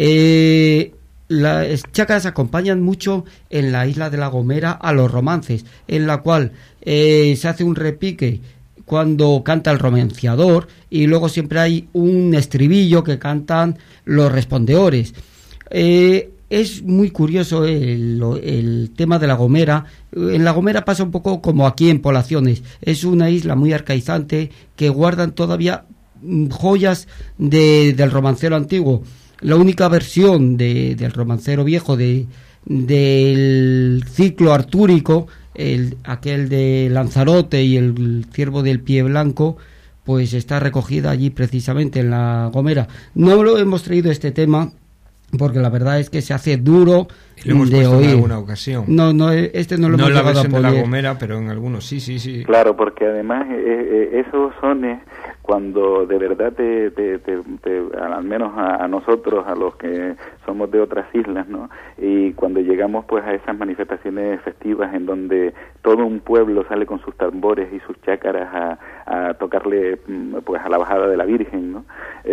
Las chácaras acompañan mucho en la isla de La Gomera a los romances, en la cual se hace un repique cuando canta el romanciador y luego siempre hay un estribillo que cantan los respondeores. Es muy curioso el tema de La Gomera. En La Gomera pasa un poco como aquí en Poblaciones. Es una isla muy arcaizante que guardan todavía joyas del romancero antiguo. La única versión del romancero viejo del ciclo artúrico, aquel de Lanzarote y el ciervo del pie blanco, pues está recogida allí precisamente en La Gomera. No lo hemos traído este tema porque la verdad es que se hace duro lo hemos de puesto oír. En alguna ocasión. No, este no lo no hemos la llegado a versión de poner. La Gomera, pero en algunos sí. Claro, porque además esos sones, cuando de verdad al menos a nosotros, a los que somos de otras islas, ¿no? Y cuando llegamos pues a esas manifestaciones festivas en donde todo un pueblo sale con sus tambores y sus chácaras a tocarle pues a la bajada de la Virgen, ¿no?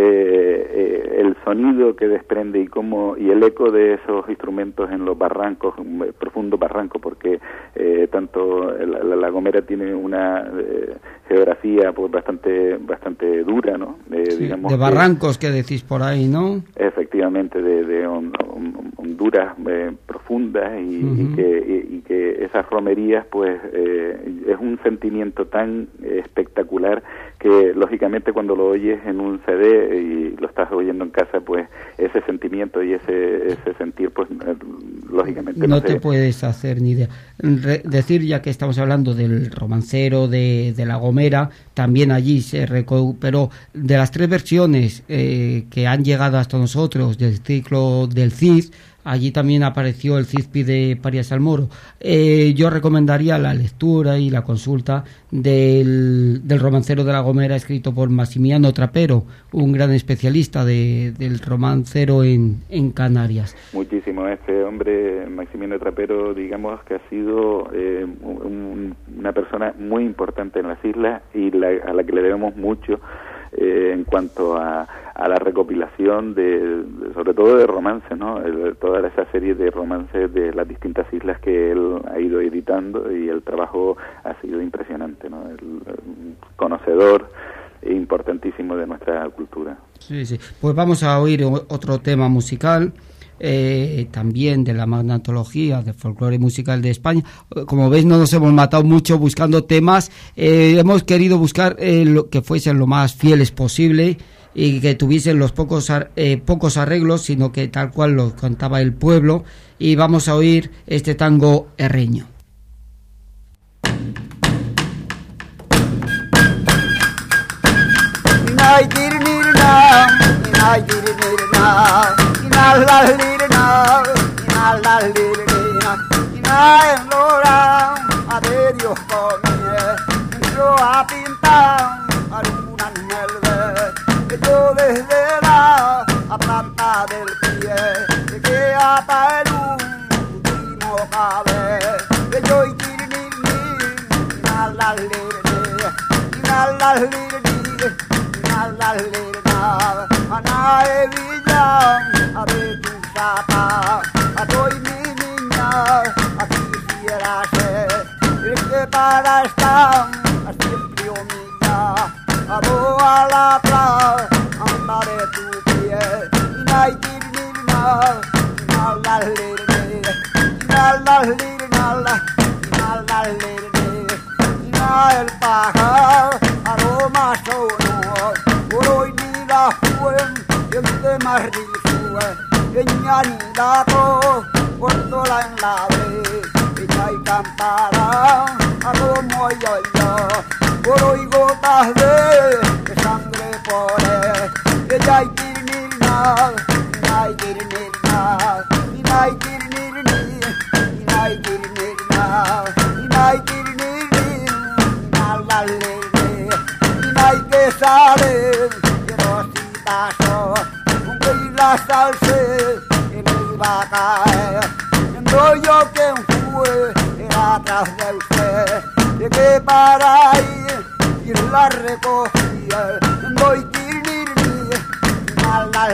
El sonido que desprende y el eco de esos instrumentos en los barrancos, profundos barrancos, porque tanto la Gomera tiene una geografía pues bastante dura, ¿no? Digamos de barrancos que decís por ahí, ¿no? Efectivamente, de honduras profundas y que esas romerías pues es un sentimiento tan espectacular que lógicamente cuando lo oyes en un CD y lo estás oyendo en casa, pues ese sentimiento y ese sentir pues lógicamente no te puedes hacer ni idea. Decir, ya que estamos hablando del romancero de La Gomera, también allí se recuperó de las 3 versiones que han llegado hasta nosotros del ciclo del Cid, allí también apareció el Cizpi de Parias al Moro. Yo recomendaría la lectura y la consulta del romancero de La Gomera, escrito por Maximiano Trapero, un gran especialista del romancero en Canarias. Muchísimo. Este hombre, Maximiano Trapero, digamos que ha sido una persona muy importante en las islas y a la que le debemos mucho en cuanto a la recopilación sobre todo de romances, ¿no? Toda esa serie de romances de las distintas islas que él ha ido editando, y el trabajo ha sido impresionante, ¿no? El conocedor importantísimo de nuestra cultura. Sí, sí. Pues vamos a oír otro tema musical, también de la magna antología de folclore musical de España. Como veis, no nos hemos matado mucho buscando temas. Hemos querido buscar que fuesen lo más fieles posible y que tuviesen los pocos arreglos, sino que tal cual los cantaba el pueblo. Y vamos a oír este tango herreño. Yo desde la planta del pie que hasta el último cabe, yo y Ana Evilla, a ver tu chapa, a tu mi niña, a quisiera ser, el que para estar siempre humilla, a boa la plaza, anda de tu pie, y no hay tirnina, y la lirne, y la lirne, y el pájaro, aroma sonoro, hoy ni la fuente. De Marrisue, Peñanidato, Portola en la ve, ella y cantará, a como yo, por hoy gotas de sangre por él, ella y tirnirna, y no hay tirnirna, y no hay tirnirni, y no hay tirnirna, y no hay tirnirni, y la lerne, y no hay que saber, que rositazo, la salsa en el va a caer, no yo quien fue era atrás de usted, de que para ir y la recogía, no y tirnirni, la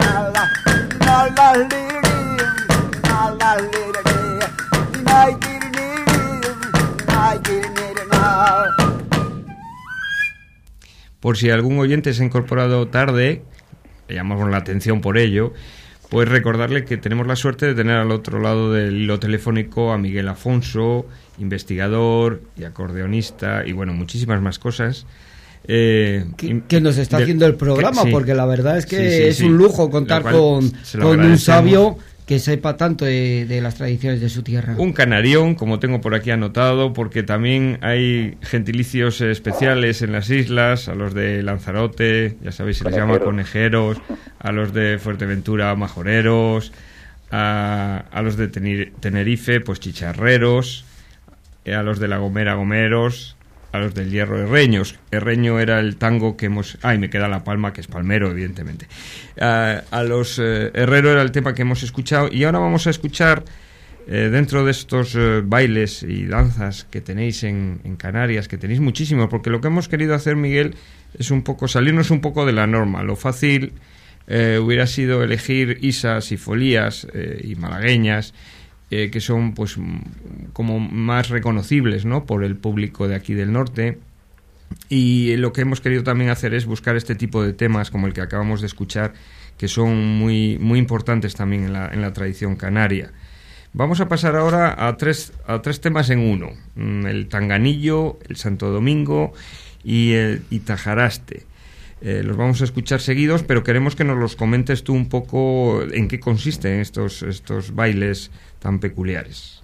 Por si algún oyente se ha incorporado tarde, le llamamos la atención por ello, pues recordarle que tenemos la suerte de tener al otro lado del hilo telefónico a Miguel Afonso, investigador y acordeonista y bueno, muchísimas más cosas. Que nos está haciendo el programa, sí, porque la verdad es que sí, es un lujo contar con un sabio que sepa tanto de las tradiciones de su tierra. Un canarión, como tengo por aquí anotado, porque también hay gentilicios especiales en las islas, a los de Lanzarote, ya sabéis, se les llama conejeros, a los de Fuerteventura, majoreros, a los de Tenerife, pues chicharreros, a los de La Gomera, gomeros, a los del Hierro, herreños. Herreño era el tango que hemos... y me queda La Palma, que es palmero, evidentemente. A los herrero era el tema que hemos escuchado, y ahora vamos a escuchar, dentro de estos bailes y danzas que tenéis en Canarias, que tenéis muchísimos, porque lo que hemos querido hacer, Miguel, es un poco salirnos un poco de la norma. Lo fácil hubiera sido elegir isas y folías y malagueñas, que son pues como más reconocibles, ¿no?, por el público de aquí del norte, y lo que hemos querido también hacer es buscar este tipo de temas como el que acabamos de escuchar, que son muy, muy importantes también en la tradición canaria. Vamos a pasar ahora a tres temas en uno: el tanganillo, el Santo Domingo y el Itajaraste. Los vamos a escuchar seguidos, pero queremos que nos los comentes tú un poco en qué consisten estos bailes tan peculiares.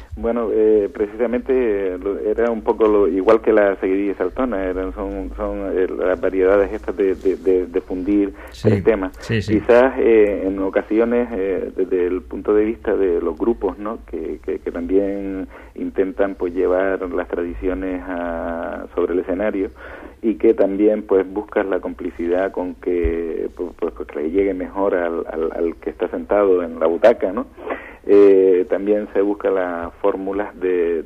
Bueno, precisamente era un poco igual que la seguidilla saltona, son las variedades estas de fundir tres temas. Sí. Quizás en ocasiones, desde el punto de vista de los grupos, ¿no? que también intentan pues llevar las tradiciones sobre el escenario, y que también pues buscan la complicidad con que pues que le llegue mejor al que está sentado en la butaca, ¿no? También se busca las fórmulas de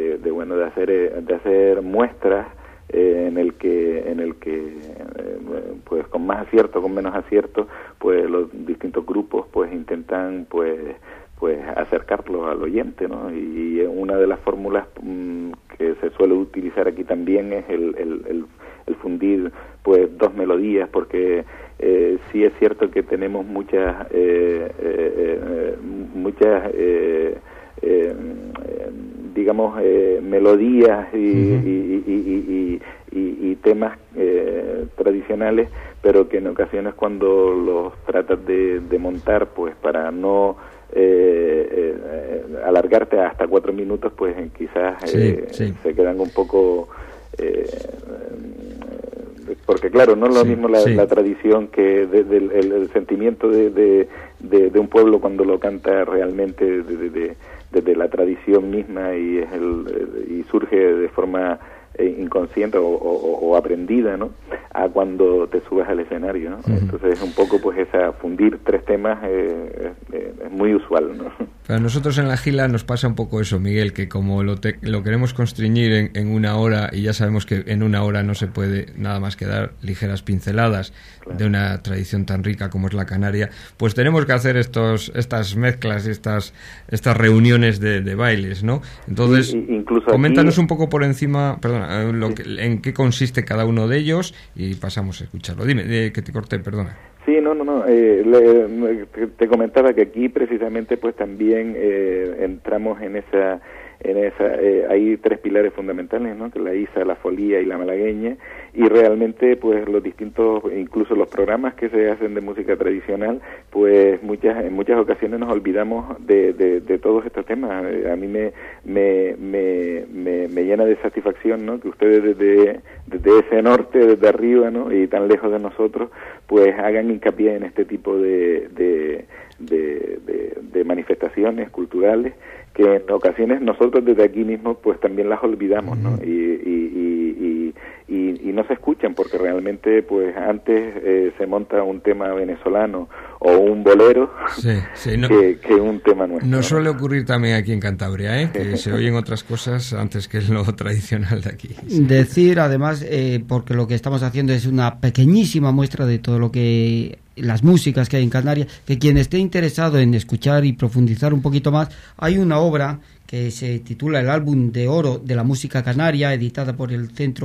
hacer muestras en el que pues con más acierto, con menos acierto, pues los distintos grupos pues intentan pues acercarlo al oyente, ¿no? Y una de las fórmulas que se suele utilizar aquí también es el fundir pues dos melodías, porque sí es cierto que tenemos muchas digamos melodías y temas tradicionales, pero que en ocasiones cuando los tratas de montar pues para no alargarte hasta 4 minutos, pues quizás se quedan un poco porque claro, no es lo mismo la tradición que el sentimiento de un pueblo cuando lo canta realmente desde la tradición misma y surge de forma inconsciente o aprendida, ¿no? A cuando te subes al escenario, ¿no? Entonces es un poco pues fundir tres temas es muy usual, ¿no? Para nosotros en la Gila nos pasa un poco eso, Miguel, que como lo queremos constreñir en una hora, y ya sabemos que en una hora no se puede nada más que dar ligeras pinceladas de una tradición tan rica como es la canaria, pues tenemos que hacer estas mezclas, estas reuniones de bailes, ¿no? Entonces, coméntanos un poco por encima, perdona, en qué consiste cada uno de ellos y pasamos a escucharlo. Dime, que te corté, perdona. Sí, no. Te comentaba que aquí precisamente pues también entramos en esa hay tres pilares fundamentales, ¿no? Que la isa, la folía y la malagueña, y realmente pues los distintos, incluso los programas que se hacen de música tradicional, pues en muchas ocasiones nos olvidamos de todos estos temas. A mí me llena de satisfacción, ¿no? Que ustedes desde ese norte, desde arriba, ¿no? Y tan lejos de nosotros, pues hagan hincapié en este tipo de manifestaciones culturales que en ocasiones nosotros desde aquí mismo pues también las olvidamos, ¿no? Y no se escuchan porque realmente pues antes se monta un tema venezolano o un bolero que un tema nuestro. Nos suele ocurrir también aquí en Cantabria, que se oyen otras cosas antes que lo tradicional de aquí. Decir además, porque lo que estamos haciendo es una pequeñísima muestra de todo lo que las músicas que hay en Canarias, que quien esté interesado en escuchar y profundizar un poquito más, hay una obra que se titula El Álbum de Oro de la Música Canaria, editada por el Centro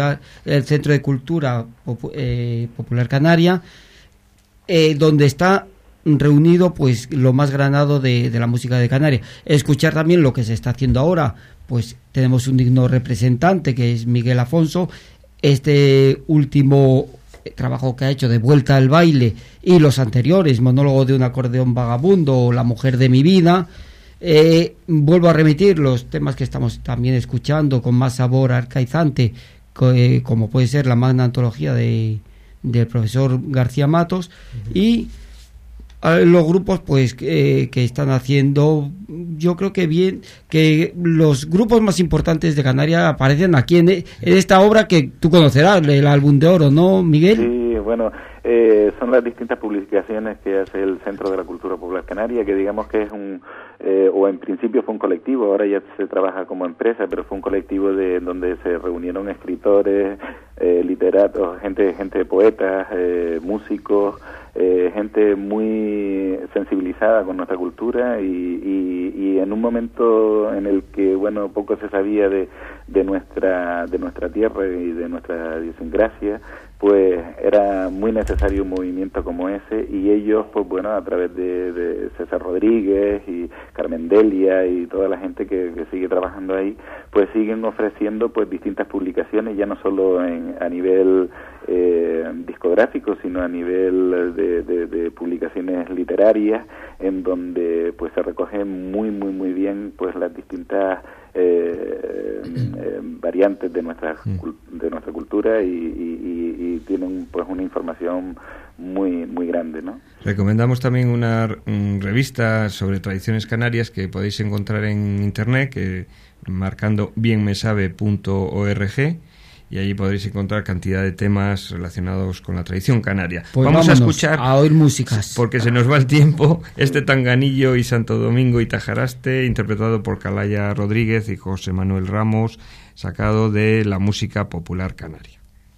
de Cultura Popular Canaria, donde está reunido pues lo más granado de la música de Canarias. Escuchar también lo que se está haciendo ahora, pues tenemos un digno representante que es Miguel Afonso. Este último trabajo que ha hecho de Vuelta al Baile y los anteriores, Monólogo de un acordeón vagabundo o La mujer de mi vida, vuelvo a remitir los temas que estamos también escuchando con más sabor arcaizante, como puede ser la magna antología del profesor García Matos, y los grupos pues que están haciendo, yo creo que bien, que los grupos más importantes de Canarias aparecen aquí en esta obra que tú conocerás, el Álbum de Oro, ¿no, Miguel? Sí, bueno, son las distintas publicaciones que hace el Centro de la Cultura Popular Canaria, que digamos que es o en principio fue un colectivo, ahora ya se trabaja como empresa, pero fue un colectivo donde se reunieron escritores, literatos, gente poetas, músicos, gente muy sensibilizada con nuestra cultura y en un momento en el que bueno poco se sabía de nuestra tierra y de nuestra idiosincrasia, pues era muy necesario un movimiento como ese, y ellos pues bueno a través de César Rodríguez y Carmen Delia y toda la gente que sigue trabajando ahí, pues siguen ofreciendo pues distintas publicaciones, ya no solo a nivel fotográfico, sino a nivel de publicaciones literarias, en donde pues se recogen muy bien pues las distintas variantes de nuestra cultura y tienen pues una información muy grande, ¿no? Recomendamos también una revista sobre tradiciones canarias que podéis encontrar en internet, que marcando bienmesabe.org, y allí podréis encontrar cantidad de temas relacionados con la tradición canaria. Pues vamos a escuchar, a oír músicas, porque se nos va el tiempo, este Tanganillo y Santo Domingo y Tajaraste, interpretado por Calaya Rodríguez y José Manuel Ramos, sacado de la música popular canaria.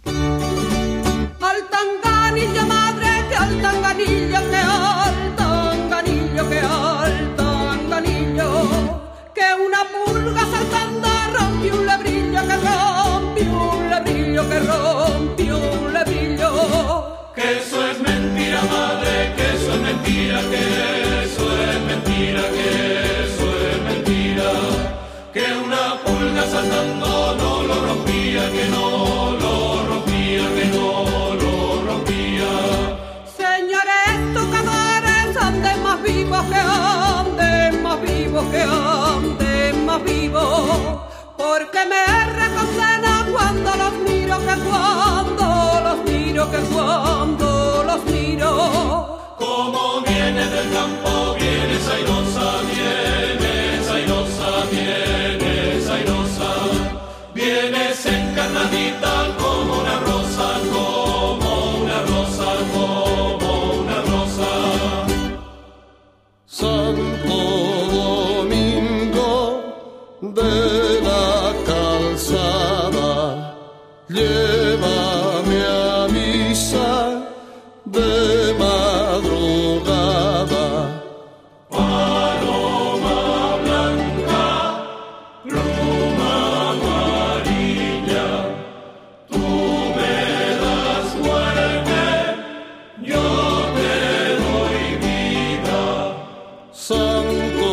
Al tanganillo, madre, que al tanganillo, que al tanganillo, que al tanganillo, que una pulga saltando rompió un lebrillo, que rompió un lebrillo, que rompió un lebrillo. Que eso es mentira, madre, que eso es mentira, que eso es mentira, que eso es mentira. Que una pulga saltando no lo rompía, que no lo rompía, que no lo rompía. Señores tocadores, anden más vivos, que anden más vivos, que anden más vivos. Porque me recondena cuando los miro, que cuando los miro, que cuando los miro. Como vienes del campo, vienes airosa, vienes airosa, vienes airosa. Vienes encarnadita como una rosa, como una rosa, como una rosa. Santo Domingo de la calzada, llévame a misa de madrugada. Paloma blanca, pluma amarilla, tú me das muerte, yo te doy vida. Santo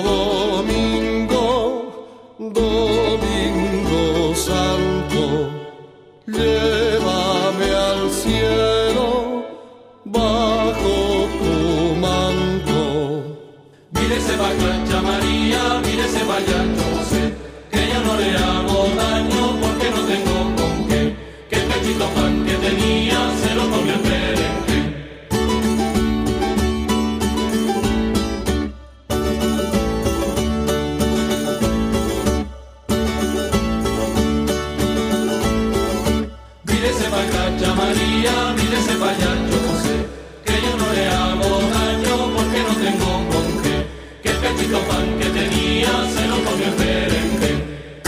Domingo Santo, llévame al cielo bajo tu manto. Mírese vaya María, mírese vaya José, que yo no le hago daño porque no tengo con qué, que el cachito pan que tenía se lo comió el perenque. María, mírese para allá, José, que yo no le hago daño porque no tengo con qué, que el cachito pan que tenía se lo comió el perenque.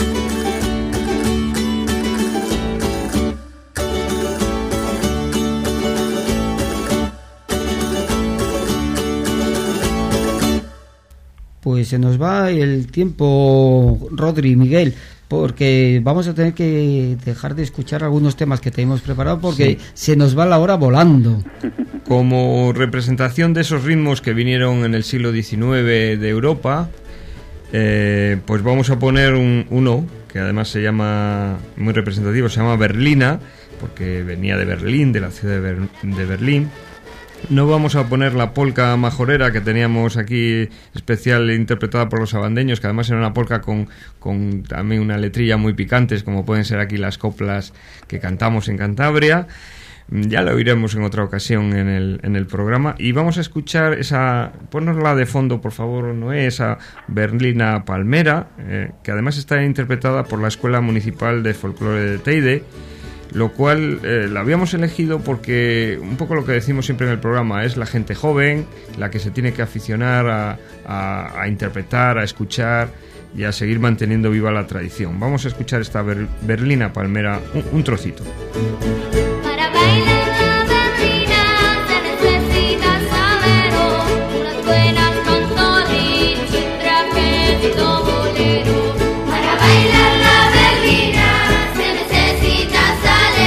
Pues se nos va el tiempo, Rodri, Miguel, porque vamos a tener que dejar de escuchar algunos temas que tenemos preparados porque se nos va la hora volando. Como representación de esos ritmos que vinieron en el siglo XIX de Europa, pues vamos a poner uno que además se llama, muy representativo, se llama Berlina, porque venía de Berlín, de la ciudad de Berlín. No vamos a poner la polca majorera que teníamos aquí, especial interpretada por los abandeños, que además era una polca con también una letrilla muy picantes, como pueden ser aquí las coplas que cantamos en Cantabria. Ya lo oiremos en otra ocasión en el programa. Y vamos a escuchar esa, ponnosla de fondo, por favor, Noé, esa Berlina Palmera, que además está interpretada por la Escuela Municipal de Folclore de Teide, lo cual la habíamos elegido porque un poco lo que decimos siempre en el programa es la gente joven la que se tiene que aficionar a interpretar, a escuchar y a seguir manteniendo viva la tradición. Vamos a escuchar esta Berlina Palmera, un trocito. Para bailar la berlina se necesita salero, unas buenas pantolitas, un trajecito bolero. Para bailar la berlina se necesita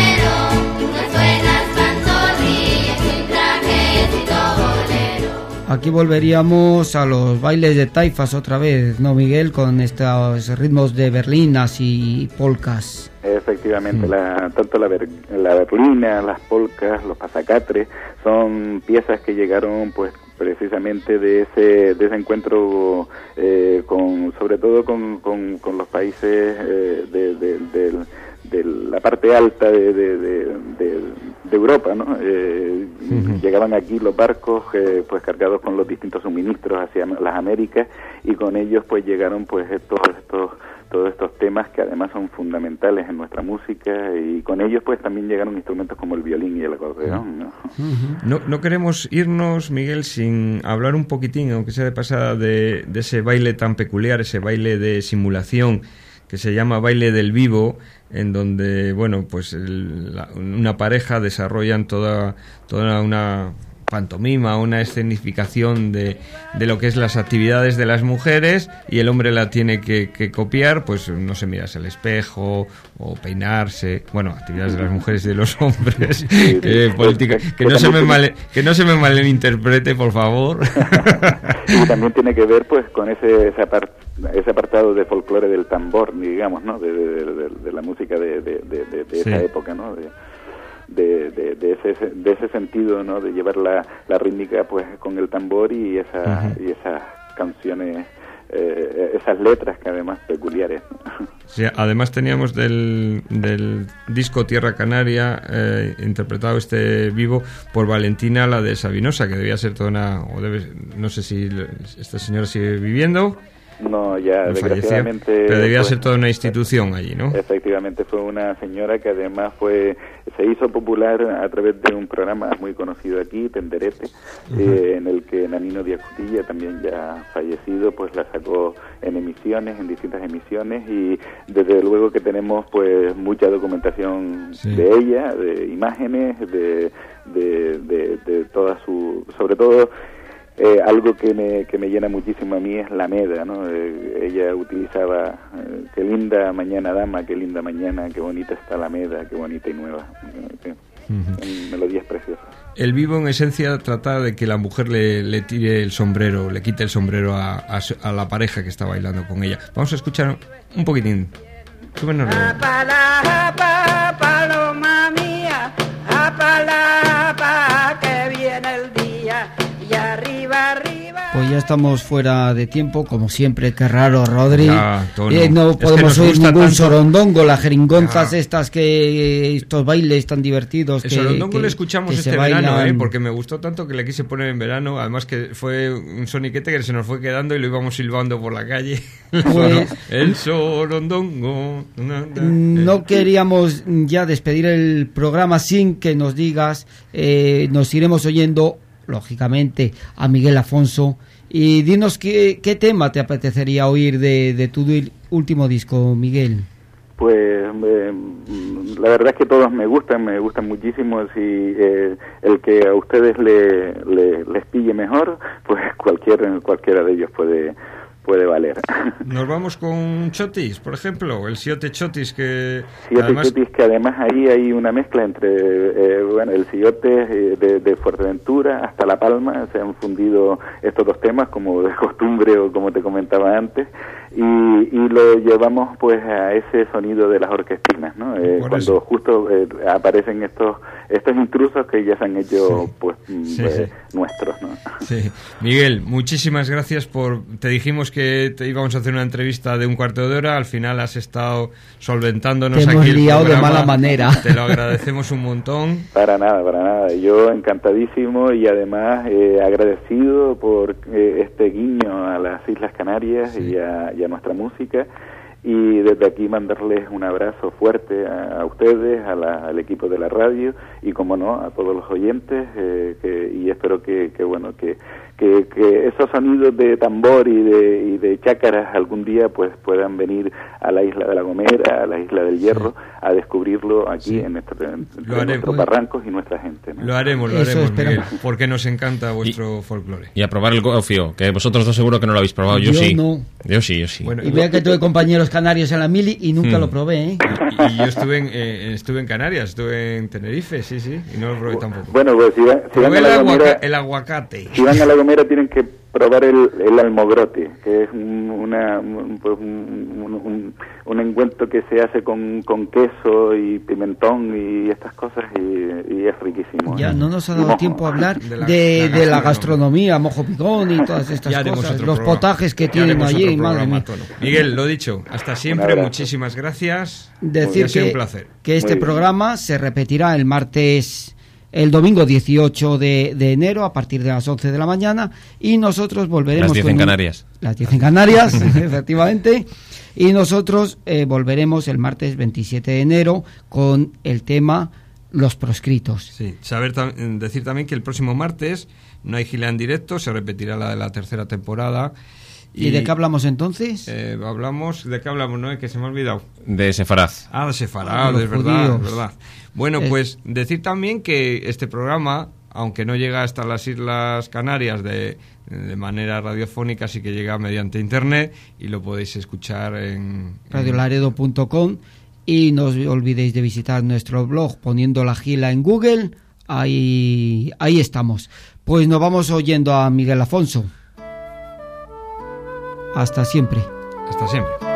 salero, unas buenas pantolitas, un trajecito bolero. Aquí volveríamos a los bailes de taifas otra vez, ¿no, Miguel? Con estos ritmos de berlinas y polcas. Efectivamente, tanto la berlina, las polcas, los pasacatres, son piezas que llegaron pues precisamente de ese encuentro sobre todo con los países de la parte alta de Europa, ¿no? Llegaban aquí los barcos pues cargados con los distintos suministros hacia las Américas, y con ellos pues llegaron pues todos estos temas que además son fundamentales en nuestra música, y con ellos pues también llegaron instrumentos como el violín y el acordeón, ¿no? No queremos irnos, Miguel, sin hablar un poquitín, aunque sea de pasada, de ese baile tan peculiar, ese baile de simulación que se llama baile del vivo, en donde, bueno, pues una pareja desarrollan toda una pantomima, una escenificación de lo que es las actividades de las mujeres, y el hombre la tiene que copiar, pues no sé, mirarse al espejo o peinarse, bueno, actividades de las mujeres y de los hombres, política, que no se me malinterprete, por favor. Y también tiene que ver pues con ese apartado de folclore del tambor, digamos, ¿no? De la música de esa época, ¿no? De ese sentido, ¿no? De llevar la rítmica pues con el tambor y esas canciones, esas letras que además peculiares, ¿no? Sí, además teníamos del disco Tierra Canaria interpretado este vivo por Valentina, la de Sabinosa, que debía ser toda no sé si esta señora sigue viviendo. No, ya desgraciadamente... Pero debía ser toda una institución allí, ¿no? Efectivamente, fue una señora que además se hizo popular a través de un programa muy conocido aquí, Tenderete, en el que Nanino Díaz Cutilla, también ya fallecido, pues la sacó en distintas emisiones, y desde luego que tenemos pues mucha documentación de ella, de imágenes, de toda sobre todo... algo que me llena muchísimo a mí es la meda, ¿no? Ella utilizaba qué linda mañana dama, qué linda mañana, qué bonita está la meda, qué bonita y nueva. Melodías preciosas. El vivo en esencia trata de que la mujer le tire el sombrero, le quite el sombrero a la pareja que está bailando con ella. Vamos a escuchar un poquitín. Súbenos. Paloma mía, apalapa, que viene el día. Y arriba, arriba. Pues ya estamos fuera de tiempo, como siempre. Qué raro, Rodri. No podemos oír ningún sorondongo, las jeringonzas estas estos bailes tan divertidos. El sorondongo lo escuchamos este verano, porque me gustó tanto que le quise poner en verano. Además que fue un soniquete que se nos fue quedando y lo íbamos silbando por la calle. Pues, el sorondongo. No queríamos ya despedir el programa sin que nos digas, nos iremos oyendo lógicamente a Miguel Afonso, y dinos qué tema te apetecería oír de tu último disco, Miguel. Pues la verdad es que todos me gustan muchísimo. Si el que a ustedes les pille mejor, pues cualquiera de ellos puede valer. Nos vamos con Chotis, por ejemplo, el Siote Chotis, que Chotis, que además ahí hay una mezcla entre el Siote de Fuerteventura hasta La Palma. Se han fundido estos dos temas como de costumbre, o como te comentaba antes, y lo llevamos pues a ese sonido de las orquestinas, ¿no? Cuando justo aparecen estos intrusos que ya se han hecho nuestros, ¿no? Sí. Miguel, muchísimas gracias te dijimos que te íbamos a hacer una entrevista de un cuarto de hora, al final has estado solventándonos aquí el programa. Te hemos liado de mala manera. Te lo agradecemos un montón. Para nada. Yo encantadísimo, y además agradecido por este guiño a las Islas Canarias y a nuestra música. Y desde aquí mandarles un abrazo fuerte a ustedes, al equipo de la radio, y como no, a todos los oyentes, y espero que esos sonidos de tambor y de chácaras algún día pues puedan venir a la isla de La Gomera, a la isla del Hierro, a descubrirlo aquí en nuestros barrancos y nuestra gente, ¿no? Lo haremos, Miguel, porque nos encanta vuestro folclore. Y a probar el gofio, que vosotros dos seguro que no lo habéis probado. Yo sí. No. Yo sí. Bueno, y vea que tuve compañeros canarios en la mili y nunca lo probé, ¿eh? Y yo estuve en Canarias, estuve en Tenerife, sí, y no lo probé tampoco. Bueno, pues si van Probé a La Gomera, el aguacate. si van a La Gomera tienen que probar el almogrote, que es un encuentro que se hace con queso y pimentón y estas cosas y es riquísimo. Ya no nos ha Y dado mojo. tiempo a hablar De de la la gastronomía, mojo picón y todas estas Ya haremos cosas, otro los programa. potajes que Ya tienen haremos allí, otro madre programa, mía. Tono. Miguel, lo dicho, hasta siempre, abrazo. muchísimas gracias. Decir Ha sido que, un placer. que este Muy bien. programa se repetirá el domingo 18 de enero a partir de las 11 de la mañana y nosotros volveremos Las 10 con en Canarias. Las 10 en Canarias, efectivamente. Y nosotros volveremos el martes 27 de enero con el tema Los proscritos. Sí, decir también que el próximo martes no hay gira en directo, se repetirá la de la tercera temporada. ¿Y de qué hablamos entonces? ¿De qué hablamos, no? Que se me ha olvidado. De Sefaraz. Ah, de Sefarad, los es verdad, judíos. es verdad. Bueno, pues decir también que este programa, aunque no llega hasta las Islas Canarias de manera radiofónica, sí que llega mediante internet y lo podéis escuchar en radiolaredo.com y no os olvidéis de visitar nuestro blog poniendo la gila en Google. Ahí estamos. Pues nos vamos oyendo a Miguel Afonso. Hasta siempre. Hasta siempre.